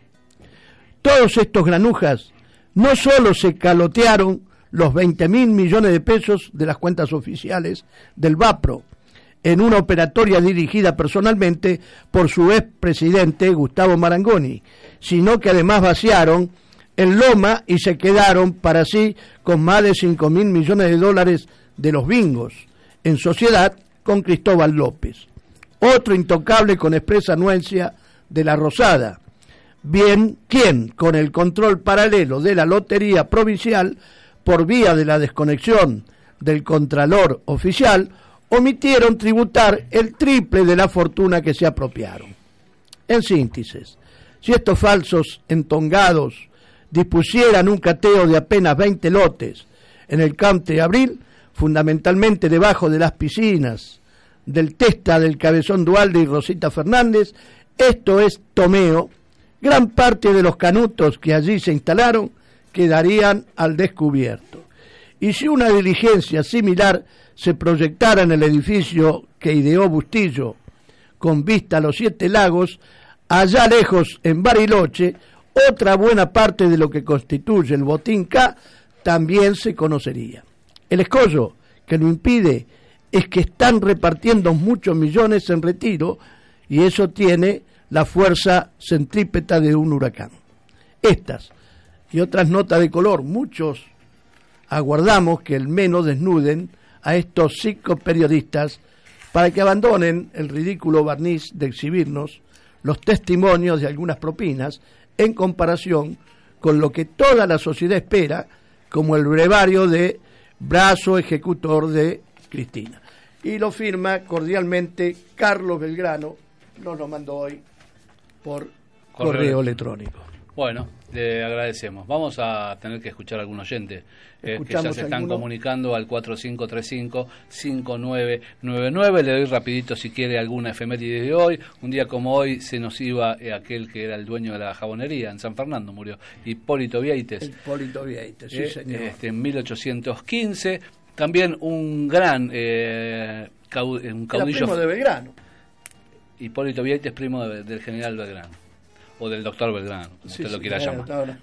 Todos estos granujas no solo se calotearon los veinte mil millones de pesos de las cuentas oficiales del Vapro, en una operatoria dirigida personalmente por su expresidente Gustavo Marangoni, sino que además vaciaron el Loma y se quedaron para sí con más de cinco mil millones de dólares de los bingos, en sociedad con Cristóbal López, otro intocable con expresa anuencia de la Rosada, bien quien, con el control paralelo de la Lotería Provincial, por vía de la desconexión del Contralor Oficial, omitieron tributar el triple de la fortuna que se apropiaron. En síntesis, si estos falsos entongados dispusieran un cateo de apenas veinte lotes en el Country Abril, fundamentalmente debajo de las piscinas del Testa del Cabezón Dualde y Rosita Fernández, esto es tomeo, gran parte de los canutos que allí se instalaron quedarían al descubierto. Y si una diligencia similar se proyectara en el edificio que ideó Bustillo, con vista a los Siete Lagos, allá lejos, en Bariloche, otra buena parte de lo que constituye el Botín K también se conocería. El escollo que lo impide es que están repartiendo muchos millones en retiro y eso tiene la fuerza centrípeta de un huracán. Estas y otras notas de color, muchos aguardamos que al menos desnuden a estos cinco periodistas para que abandonen el ridículo barniz de exhibirnos los testimonios de algunas propinas en comparación con lo que toda la sociedad espera como el brevario de brazo ejecutor de Cristina. Y lo firma cordialmente Carlos Belgrano, nos lo mandó hoy por correo, correo electrónico. Bueno, le agradecemos. Vamos a tener que escuchar a algún oyente eh, que ya se están alguno? comunicando al cuatro cinco tres cinco, cinco nueve nueve nueve. Le doy rapidito si quiere alguna efeméride de hoy. Un día como hoy se nos iba eh, aquel que era el dueño de la jabonería en San Fernando, murió Hipólito Vieites. Hipólito Vieites, sí, eh, señor. Este, en mil ochocientos quince. También un gran eh, cau, un caudillo. Era primo de Belgrano. Hipólito Vieites, primo de, del general Belgrano. O del doctor Belgrano, como sí, usted sí, lo quiera sí, llamar. No, no.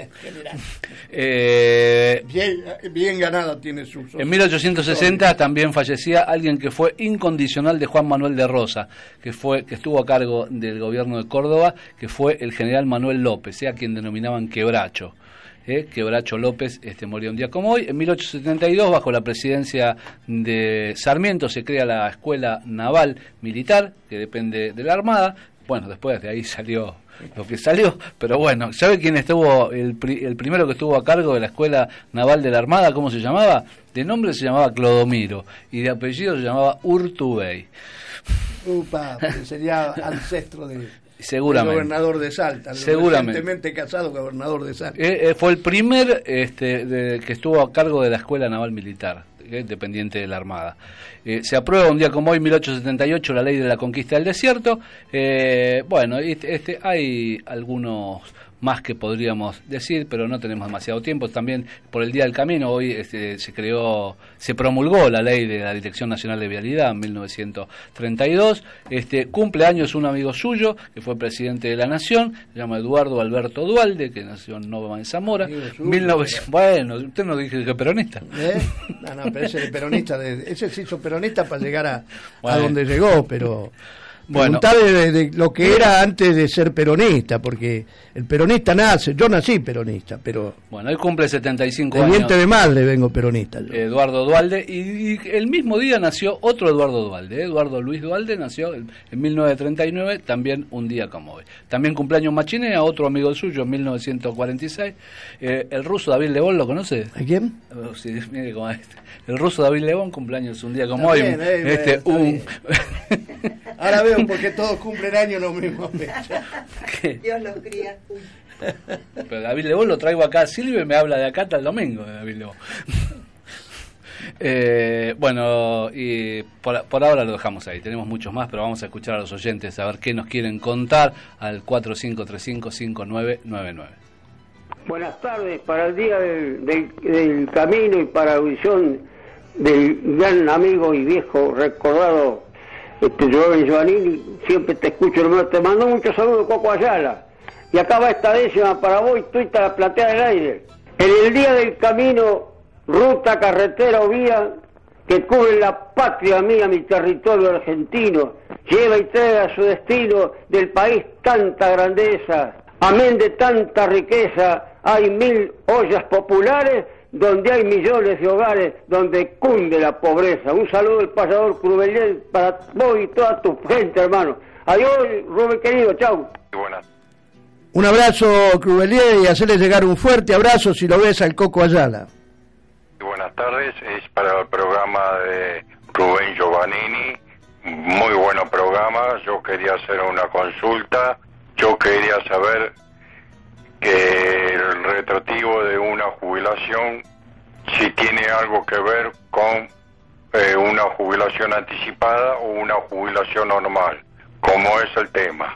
eh, bien, bien ganado tiene su... En mil ochocientos sesenta también fallecía alguien que fue incondicional de Juan Manuel de Rosa, que fue que estuvo a cargo del gobierno de Córdoba, que fue el general Manuel López, a quien denominaban Quebracho. Eh, Quebracho López este, murió un día como hoy. En mil ochocientos setenta y dos, bajo la presidencia de Sarmiento, se crea la Escuela Naval Militar, que depende de la Armada. Bueno, después de ahí salió lo que salió, pero bueno, ¿sabe quién estuvo, el, pri, el primero que estuvo a cargo de la Escuela Naval de la Armada? ¿Cómo se llamaba? De nombre se llamaba Clodomiro y de apellido se llamaba Urtubey. Upa, sería ancestro de... Seguramente. El gobernador de Salta, el Seguramente. recientemente casado gobernador de Salta. Eh, eh, fue el primer este, de, que estuvo a cargo de la Escuela Naval Militar, eh, dependiente de la Armada. Eh, se aprueba un día como hoy, mil ochocientos setenta y ocho, la ley de la conquista del desierto. Eh, bueno, este, este, hay algunos más que podríamos decir, pero no tenemos demasiado tiempo. También por el Día del Camino, hoy este, se creó, se promulgó la ley de la Dirección Nacional de Vialidad en mil novecientos treinta y dos. Este, cumple años un amigo suyo, que fue presidente de la Nación, se llama Eduardo Alberto Duhalde, que nació en Nova en Zamora. mil novecientos, bueno, usted no dije que peronista. ¿Eh? No, no, pero ese, peronista de, ese se hizo peronista para llegar a, bueno. a donde llegó, pero... Bueno, de, de lo que era antes de ser peronista, porque el peronista nace, yo nací peronista, pero... Bueno, él cumple setenta y cinco de años. De diente de madre vengo peronista. Yo. Eduardo Duhalde, y, y el mismo día nació otro Eduardo Duhalde, Eduardo Luis Duhalde, nació en, en mil novecientos treinta y nueve, también un día como hoy. También cumpleaños Machinea, otro amigo suyo, en mil novecientos cuarenta y seis. Eh, el ruso David Lebón, ¿lo conoce? ¿A quién? Oh, sí, mire cómo es. El ruso David Lebón, cumpleaños un día como está hoy. Bien, eh, este, está un... bien. Ahora veo porque todos cumplen años los mismos fecha. Dios los cría. Pero David Lebón lo traigo acá a Silvia y me habla de acá hasta el domingo de David Lebón. eh, bueno, y por, por ahora lo dejamos ahí. Tenemos muchos más, pero vamos a escuchar a los oyentes a ver qué nos quieren contar al cuatro cinco tres cinco, cinco nueve nueve nueve. Buenas tardes, para el Día del, del, del Camino y para la audición del gran amigo y viejo recordado este Joven Giovannini, siempre te escucho, hermano, te mando muchos saludos, Coco Ayala, y acá va esta décima para vos, y tuita la platea del aire. En el Día del Camino, ruta, carretera o vía que cubre la patria mía, mi territorio argentino, lleva y trae a su destino del país tanta grandeza, amén de tanta riqueza, hay mil ollas populares donde hay millones de hogares donde cunde la pobreza. Un saludo del payador Crubelier para vos y toda tu gente, hermano. Adiós, Rubén querido, chau. Buenas. Un abrazo, Crubelier, y hacerle llegar un fuerte abrazo si lo ves al Coco Ayala. Buenas tardes, es para el programa de Rubén Giovannini. Muy bueno programa. Yo quería hacer una consulta. Yo quería saber que el retroactivo de una jubilación, si tiene algo que ver con eh, una jubilación anticipada o una jubilación normal, como es el tema.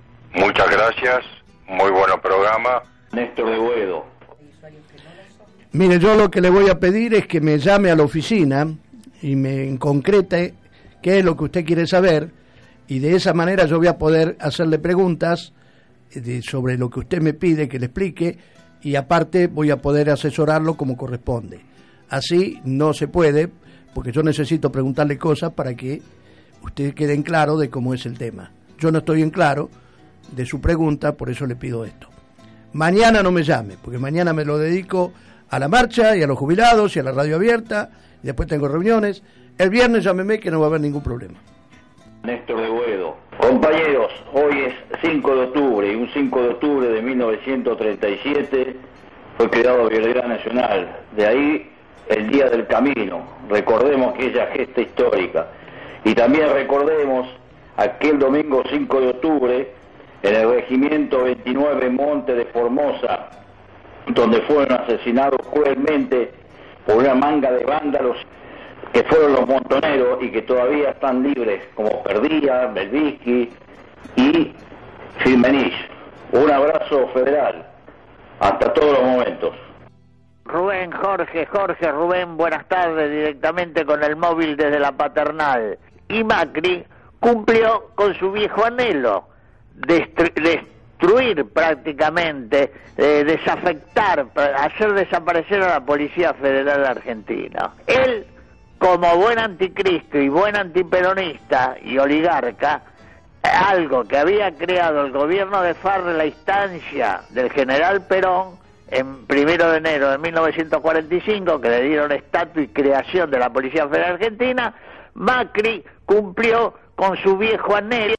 Muchas gracias, muy buen programa. Néstor de Boedo. Mire, yo lo que le voy a pedir es que me llame a la oficina y me concrete qué es lo que usted quiere saber, y de esa manera yo voy a poder hacerle preguntas de, sobre lo que usted me pide que le explique, y aparte voy a poder asesorarlo como corresponde. Así no se puede, porque yo necesito preguntarle cosas para que usted quede en claro de cómo es el tema. Yo no estoy en claro de su pregunta, por eso le pido esto. Mañana no me llame, porque mañana me lo dedico a la marcha y a los jubilados y a la radio abierta, y después tengo reuniones. El viernes llámeme, que no va a haber ningún problema. Néstor de Boedo. Compañeros, hoy es cinco de octubre, y un cinco de octubre de mil novecientos treinta y siete fue creado Belgrano Nacional. De ahí el Día del Camino. Recordemos aquella gesta histórica. Y también recordemos aquel domingo cinco de octubre en el regimiento veintinueve Monte de Formosa, donde fueron asesinados cruelmente por una manga de vándalos que fueron los montoneros y que todavía están libres, como Perdía, Belvisky y Firmenich. Un abrazo federal, hasta todos los momentos. Rubén, Jorge, Jorge, Rubén, buenas tardes, directamente con el móvil desde la Paternal. Y Macri cumplió con su viejo anhelo, destru- destruir prácticamente, eh, desafectar, hacer desaparecer a la Policía Federal Argentina. Él, como buen anticristo y buen antiperonista y oligarca, algo que había creado el gobierno de Farre, la instancia del general Perón, en primero de enero de mil novecientos cuarenta y cinco, que le dieron estatus y creación de la Policía Federal Argentina, Macri cumplió con su viejo anhelo.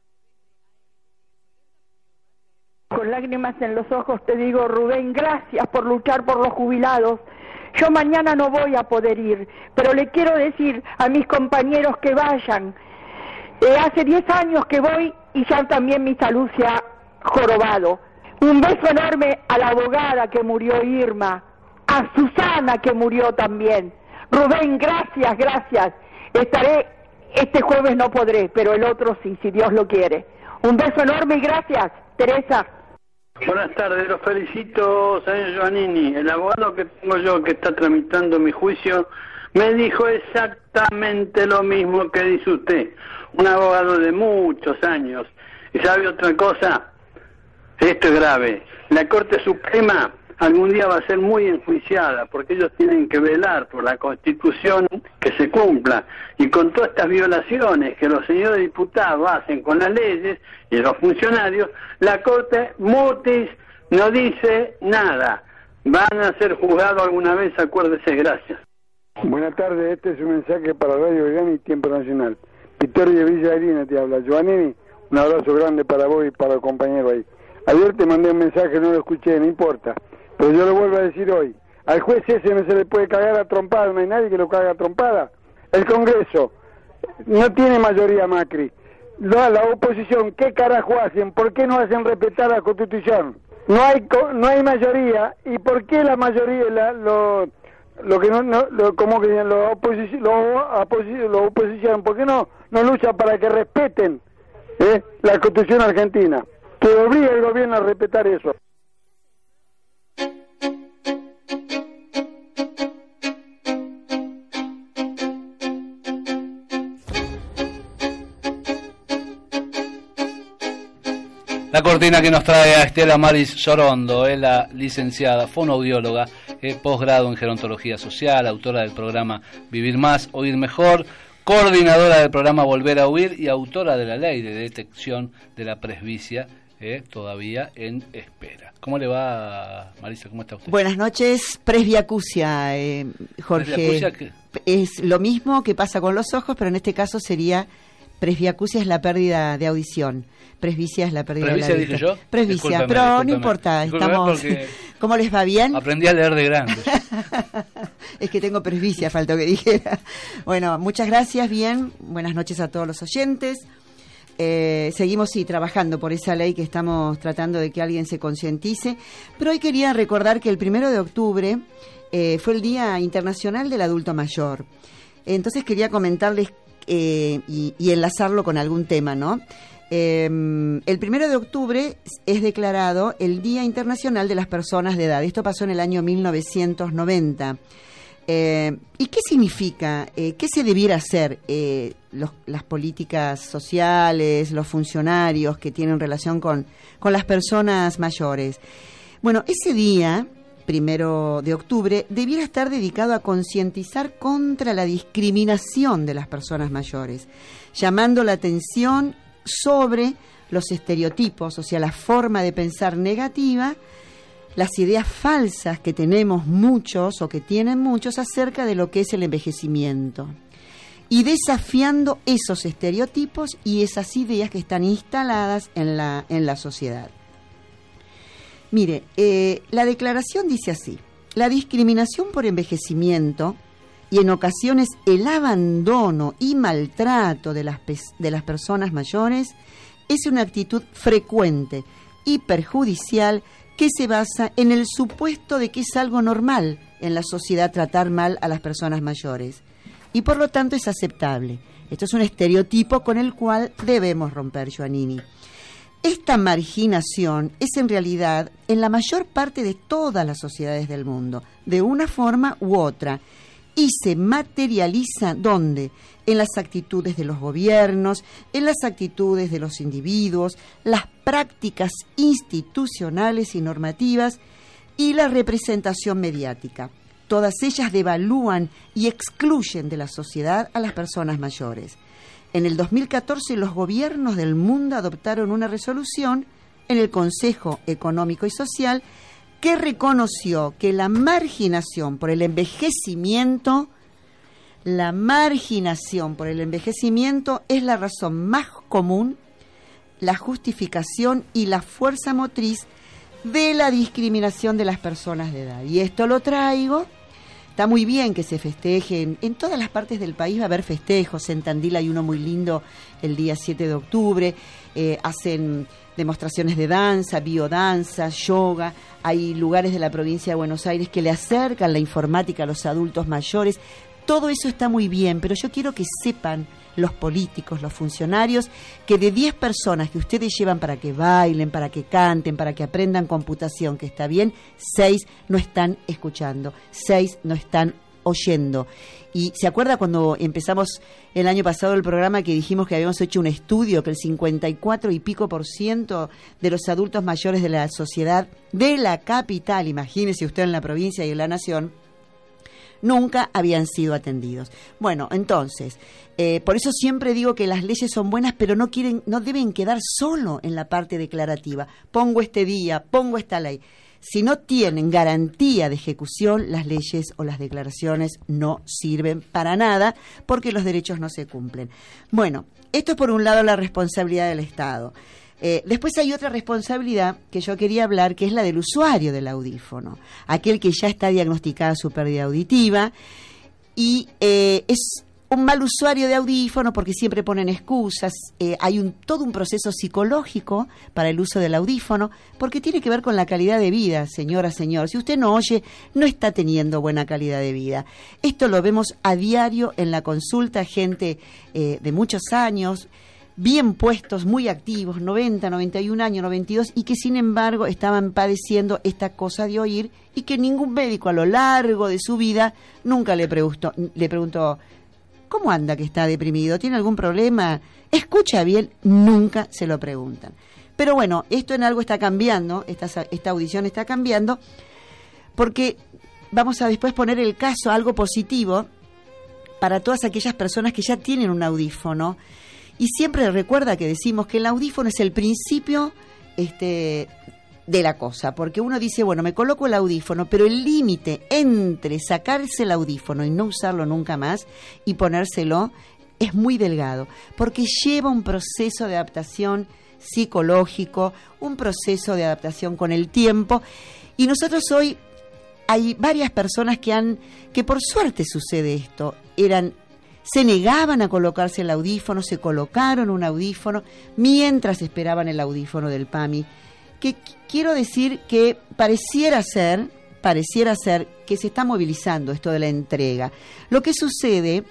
Con lágrimas en los ojos te digo, Rubén, gracias por luchar por los jubilados. Yo mañana no voy a poder ir, pero le quiero decir a mis compañeros que vayan. Eh, hace diez años que voy y ya también mi salud se ha jorobado. Un beso enorme a la abogada que murió, Irma, a Susana que murió también. Rubén, gracias, gracias. Estaré, este jueves no podré, pero el otro sí, si Dios lo quiere. Un beso enorme y gracias, Teresa. Buenas tardes, los felicito, señor Giovannini. El abogado que tengo yo que está tramitando mi juicio me dijo exactamente lo mismo que dice usted. Un abogado de muchos años. ¿Y sabe otra cosa? Esto es grave. La Corte Suprema algún día va a ser muy enjuiciada, porque ellos tienen que velar por la Constitución que se cumpla, y con todas estas violaciones que los señores diputados hacen con las leyes y los funcionarios, la Corte mutis no dice nada. Van a ser juzgados alguna vez, acuérdese, gracias. Buenas tardes, este es un mensaje para Radio Belgrano y Tiempo Nacional. Vittorio de Villa Irina te habla. Giovannini, un abrazo grande para vos y para el compañero ahí. Ayer te mandé un mensaje, no lo escuché, no importa. Pero yo lo vuelvo a decir hoy. Al juez ese no se le puede cagar a trompada, no hay nadie que lo cague a trompada. El Congreso no tiene mayoría, Macri. La, la oposición, ¿qué carajo hacen? ¿Por qué no hacen respetar la Constitución? No hay no hay mayoría. ¿Y por qué la mayoría, la, lo, lo que no, no lo, como que la oposición, lo, oposición, lo oposición, ¿por qué no, no lucha para que respeten eh, la Constitución argentina? Que obliga al gobierno a respetar eso. La cortina que nos trae a Estela Maris Sorondo, es la licenciada fonoaudióloga, eh, posgrado en gerontología social, autora del programa Vivir Más, Oír Mejor, coordinadora del programa Volver a Oír y autora de la ley de detección de la presbicia, eh, todavía en espera. ¿Cómo le va, Marisa? ¿Cómo está usted? Buenas noches. Presbiacusia, eh, Jorge. ¿Presbiacusia qué? Es lo mismo que pasa con los ojos, pero en este caso sería presbiacusia es la pérdida de audición. Presbicia es la pérdida ¿Presbicia de la vista. dije yo? Presbicia, Discúlpeme, pero discúlpeme. no importa, Discúlpeme estamos... porque ¿Cómo les va? ¿Bien? aprendí a leer de grande. Es que tengo presbicia, faltó que dijera. Bueno, muchas gracias, bien. Buenas noches a todos los oyentes. Eh, seguimos, sí, trabajando por esa ley que estamos tratando de que alguien se concientice. Pero hoy quería recordar que el primero de octubre eh, fue el Día Internacional del Adulto Mayor. Entonces quería comentarles eh, y, y enlazarlo con algún tema, ¿no? Eh, el primero de octubre es declarado el Día Internacional de las Personas de Edad. Esto pasó en el año mil novecientos noventa. Eh, ¿Y qué significa? Eh, ¿Qué se debiera hacer? Eh, los, las políticas sociales, los funcionarios que tienen relación con, con las personas mayores. Bueno, ese día, primero de octubre, debiera estar dedicado a concientizar contra la discriminación de las personas mayores, llamando la atención sobre los estereotipos, o sea, la forma de pensar negativa, las ideas falsas que tenemos muchos o que tienen muchos acerca de lo que es el envejecimiento, y desafiando esos estereotipos y esas ideas que están instaladas en la, en la sociedad. Mire, eh, la declaración dice así: la discriminación por envejecimiento y en ocasiones el abandono y maltrato de las, de las personas mayores es una actitud frecuente y perjudicial que se basa en el supuesto de que es algo normal en la sociedad tratar mal a las personas mayores y por lo tanto es aceptable. Esto es un estereotipo con el cual debemos romper, Joannini. Esta marginación es en realidad en la mayor parte de todas las sociedades del mundo, de una forma u otra, y se materializa ¿dónde? En las actitudes de los gobiernos, en las actitudes de los individuos, las prácticas institucionales y normativas y la representación mediática. Todas ellas devalúan y excluyen de la sociedad a las personas mayores. En el dos mil catorce los gobiernos del mundo adoptaron una resolución en el Consejo Económico y Social que reconoció que la marginación por el envejecimiento, la marginación por el envejecimiento es la razón más común, la justificación y la fuerza motriz de la discriminación de las personas de edad. Y esto lo traigo. Está muy bien que se festeje. En, en todas las partes del país va a haber festejos. En Tandil hay uno muy lindo el día siete de octubre. Eh, hacen demostraciones de danza, biodanza, yoga. Hay lugares de la provincia de Buenos Aires que le acercan la informática a los adultos mayores. Todo eso está muy bien, pero yo quiero que sepan los políticos, los funcionarios, que de diez personas que ustedes llevan para que bailen, para que canten, para que aprendan computación, que está bien, seis no están escuchando, seis no están oyendo. Y ¿se acuerda cuando empezamos el año pasado el programa que dijimos que habíamos hecho un estudio que el cincuenta y cuatro y pico por ciento de los adultos mayores de la sociedad de la capital, imagínese usted en la provincia y en la nación, nunca habían sido atendidos? Bueno, entonces, eh, por eso siempre digo que las leyes son buenas, pero no quieren, no deben quedar solo en la parte declarativa. Pongo este día, pongo esta ley. Si no tienen garantía de ejecución, las leyes o las declaraciones no sirven para nada porque los derechos no se cumplen. Bueno, esto es por un lado la responsabilidad del Estado. Eh, después hay otra responsabilidad que yo quería hablar, que es la del usuario del audífono, aquel que ya está diagnosticada su pérdida auditiva y eh, es un mal usuario de audífono porque siempre ponen excusas. Eh, hay un, todo un proceso psicológico para el uso del audífono porque tiene que ver con la calidad de vida, señora, señor. Si usted no oye, no está teniendo buena calidad de vida. Esto lo vemos a diario en la consulta, gente eh, de muchos años, bien puestos, muy activos, noventa, noventa y un años, noventa y dos, y que sin embargo estaban padeciendo esta cosa de oír y que ningún médico a lo largo de su vida nunca le preguntó, le preguntó ¿cómo anda que está deprimido? ¿Tiene algún problema? ¿Escucha bien? Nunca se lo preguntan. Pero bueno, esto en algo está cambiando, esta, esta audición está cambiando, porque vamos a después poner el caso, algo positivo, para todas aquellas personas que ya tienen un audífono. Y siempre recuerda que decimos que el audífono es el principio este, de la cosa, porque uno dice, bueno, me coloco el audífono, pero el límite entre sacarse el audífono y no usarlo nunca más y ponérselo es muy delgado, porque lleva un proceso de adaptación psicológico, un proceso de adaptación con el tiempo, y nosotros hoy hay varias personas que han, que por suerte sucede esto, eran se negaban a colocarse el audífono, se colocaron un audífono mientras esperaban el audífono del PAMI. Que quiero decir que pareciera ser, pareciera ser que se está movilizando esto de la entrega. Lo que sucede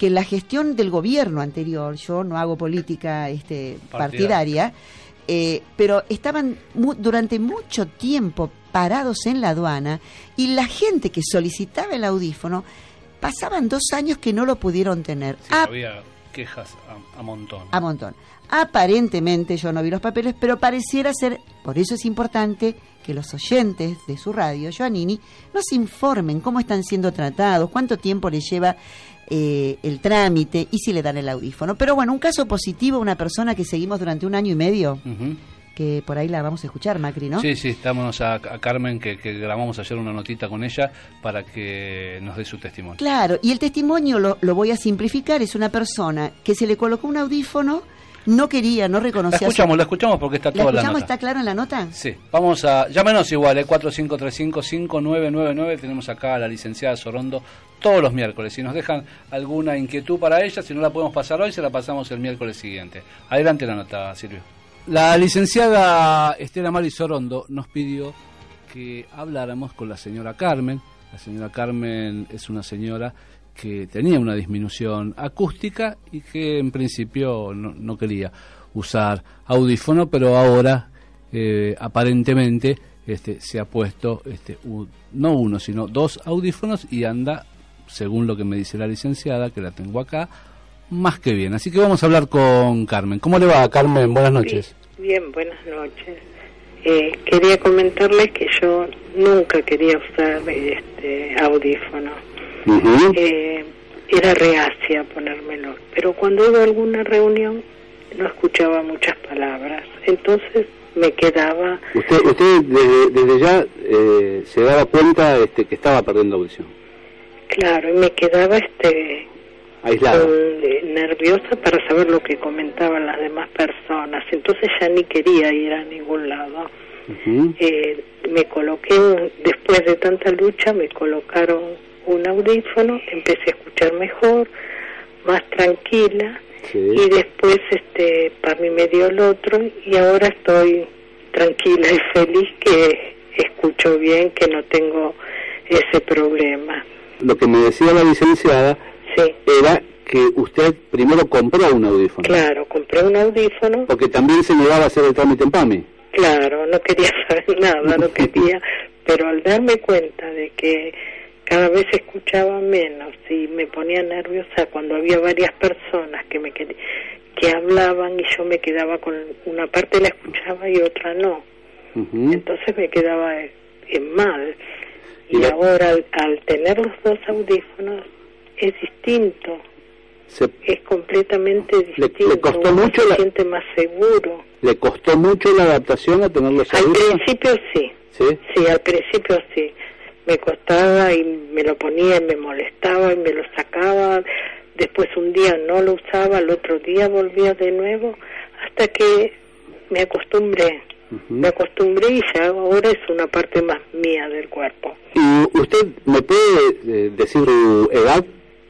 que la gestión del gobierno anterior, yo no hago política este, partidaria, eh, pero estaban mu- durante mucho tiempo parados en la aduana y la gente que solicitaba el audífono pasaban dos años que no lo pudieron tener. Sí, a, había quejas a, a montón. A montón. Aparentemente, yo no vi los papeles, pero pareciera ser, por eso es importante que los oyentes de su radio, Joannini, nos informen cómo están siendo tratados, cuánto tiempo les lleva eh, el trámite y si le dan el audífono. Pero bueno, un caso positivo, una persona que seguimos durante un año y medio, uh-huh. que por ahí la vamos a escuchar, Macri, ¿no? Sí, sí, estamos a, a Carmen, que, que grabamos ayer una notita con ella para que nos dé su testimonio. Claro, y el testimonio lo, lo voy a simplificar, es una persona que se le colocó un audífono, no quería, no reconocía... La escuchamos, su... la escuchamos porque está toda la, escuchamos, la nota. ¿Está claro en la nota? Sí, vamos a... Llámenos igual, eh, cuatro cinco tres cinco, cinco nueve nueve nueve, tenemos acá a la licenciada Sorondo todos los miércoles. Si nos dejan alguna inquietud para ella, si no la podemos pasar hoy, se la pasamos el miércoles siguiente. Adelante la nota, Silvio. La licenciada Estela Maris Sorondo nos pidió que habláramos con la señora Carmen. La señora Carmen es una señora que tenía una disminución acústica y que en principio no, no quería usar audífono, pero ahora eh, aparentemente este, se ha puesto este, un, no uno, sino dos audífonos y anda, según lo que me dice la licenciada, que la tengo acá, más que bien. Así que vamos a hablar con Carmen. ¿Cómo le va, Carmen? Buenas noches. Bien, buenas noches. Eh, quería comentarles que yo nunca quería usar este audífono. Uh-huh. Eh, era reacia a ponérmelo, pero cuando iba a alguna reunión no escuchaba muchas palabras, entonces me quedaba... Usted, usted desde, desde ya eh, se daba cuenta este, que estaba perdiendo audición. Claro, y me quedaba este aislada, eh, nerviosa para saber lo que comentaban las demás personas, entonces ya ni quería ir a ningún lado. Uh-huh. Eh, me coloqué, después de tanta lucha, me colocaron un audífono, empecé a escuchar mejor, más tranquila, sí. Y después este para mí me dio el otro y ahora estoy tranquila y feliz que escucho bien, que no tengo ese problema. Lo que me decía la licenciada sí. era que usted primero compró un audífono. Claro, compré un audífono. Porque también se negaba a hacer el trámite en PAMI. Claro, no quería saber nada, no quería, pero al darme cuenta de que cada vez escuchaba menos y me ponía nerviosa cuando había varias personas que me que, que hablaban y yo me quedaba con una parte la escuchaba y otra no. Uh-huh. Entonces me quedaba en mal. Y, y ahora al, al tener los dos audífonos es distinto. Se, es completamente distinto. Le, le costó uno mucho se la, siente más seguro. ¿Le costó mucho la adaptación a tener los audífonos? Al principio sí. Sí, sí al principio sí. Me costaba y me lo ponía y me molestaba y me lo sacaba, después un día no lo usaba, al otro día volvía de nuevo, hasta que me acostumbré, uh-huh. me acostumbré y ya ahora es una parte más mía del cuerpo. ¿Y usted me puede eh, decir su edad?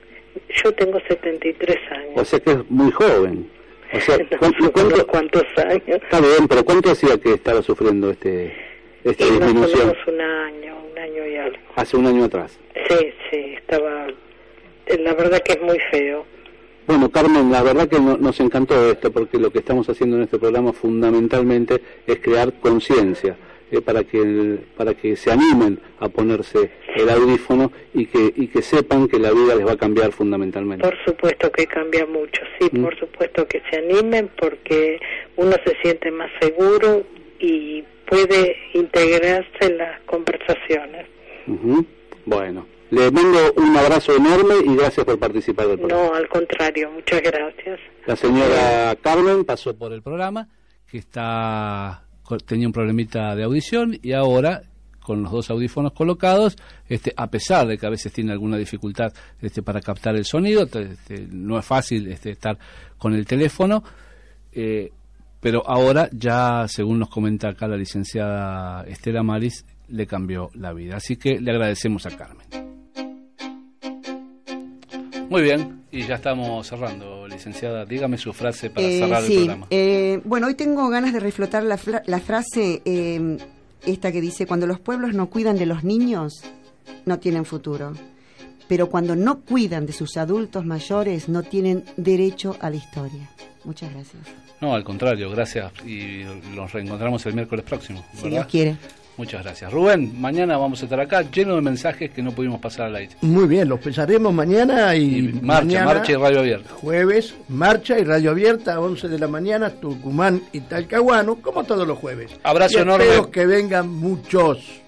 Yo tengo setenta y tres años. O sea que es muy joven. O sea, no, ¿cuánto, cuánto, ¿cuántos años? Está bien, pero ¿cuánto hacía que estaba sufriendo este esta y disminución? Más o menos un año, un año y algo. Hace un año atrás. Sí, sí, estaba... La verdad que es muy feo. Bueno, Carmen, la verdad que no, nos encantó esto, porque lo que estamos haciendo en este programa fundamentalmente es crear conciencia, eh, para que el, para que se animen a ponerse el audífono y que y que sepan que la vida les va a cambiar fundamentalmente. Por supuesto que cambia mucho, sí, ¿Mm? Por supuesto que se animen, porque uno se siente más seguro y puede integrarse en las conversaciones. Uh-huh. Bueno, le mando un abrazo enorme y gracias por participar del programa. No, al contrario, muchas gracias. La señora Carmen pasó por el programa, que está tenía un problemita de audición y ahora con los dos audífonos colocados, este, a pesar de que a veces tiene alguna dificultad este, para captar el sonido, este, no es fácil este, estar con el teléfono, eh, pero ahora ya, según nos comenta acá la licenciada Estela Maris, le cambió la vida. Así que le agradecemos a Carmen. Muy bien, y ya estamos cerrando, licenciada. Dígame su frase para eh, cerrar sí, el programa. Eh, bueno, hoy tengo ganas de reflotar la, la frase eh, esta que dice: cuando los pueblos no cuidan de los niños, no tienen futuro. pero cuando no cuidan de sus adultos mayores no tienen derecho a la historia. Muchas gracias. No, al contrario, gracias y nos reencontramos el miércoles próximo, ¿verdad? Si Dios quiere. Muchas gracias. Rubén, mañana vamos a estar acá lleno de mensajes que no pudimos pasar al aire. Muy bien, los pensaremos mañana y, y marcha, mañana, marcha y radio abierta. Jueves, marcha y radio abierta, once de la mañana, Tucumán y Talcahuano, como todos los jueves. Abrazo y enorme. Espero que vengan muchos.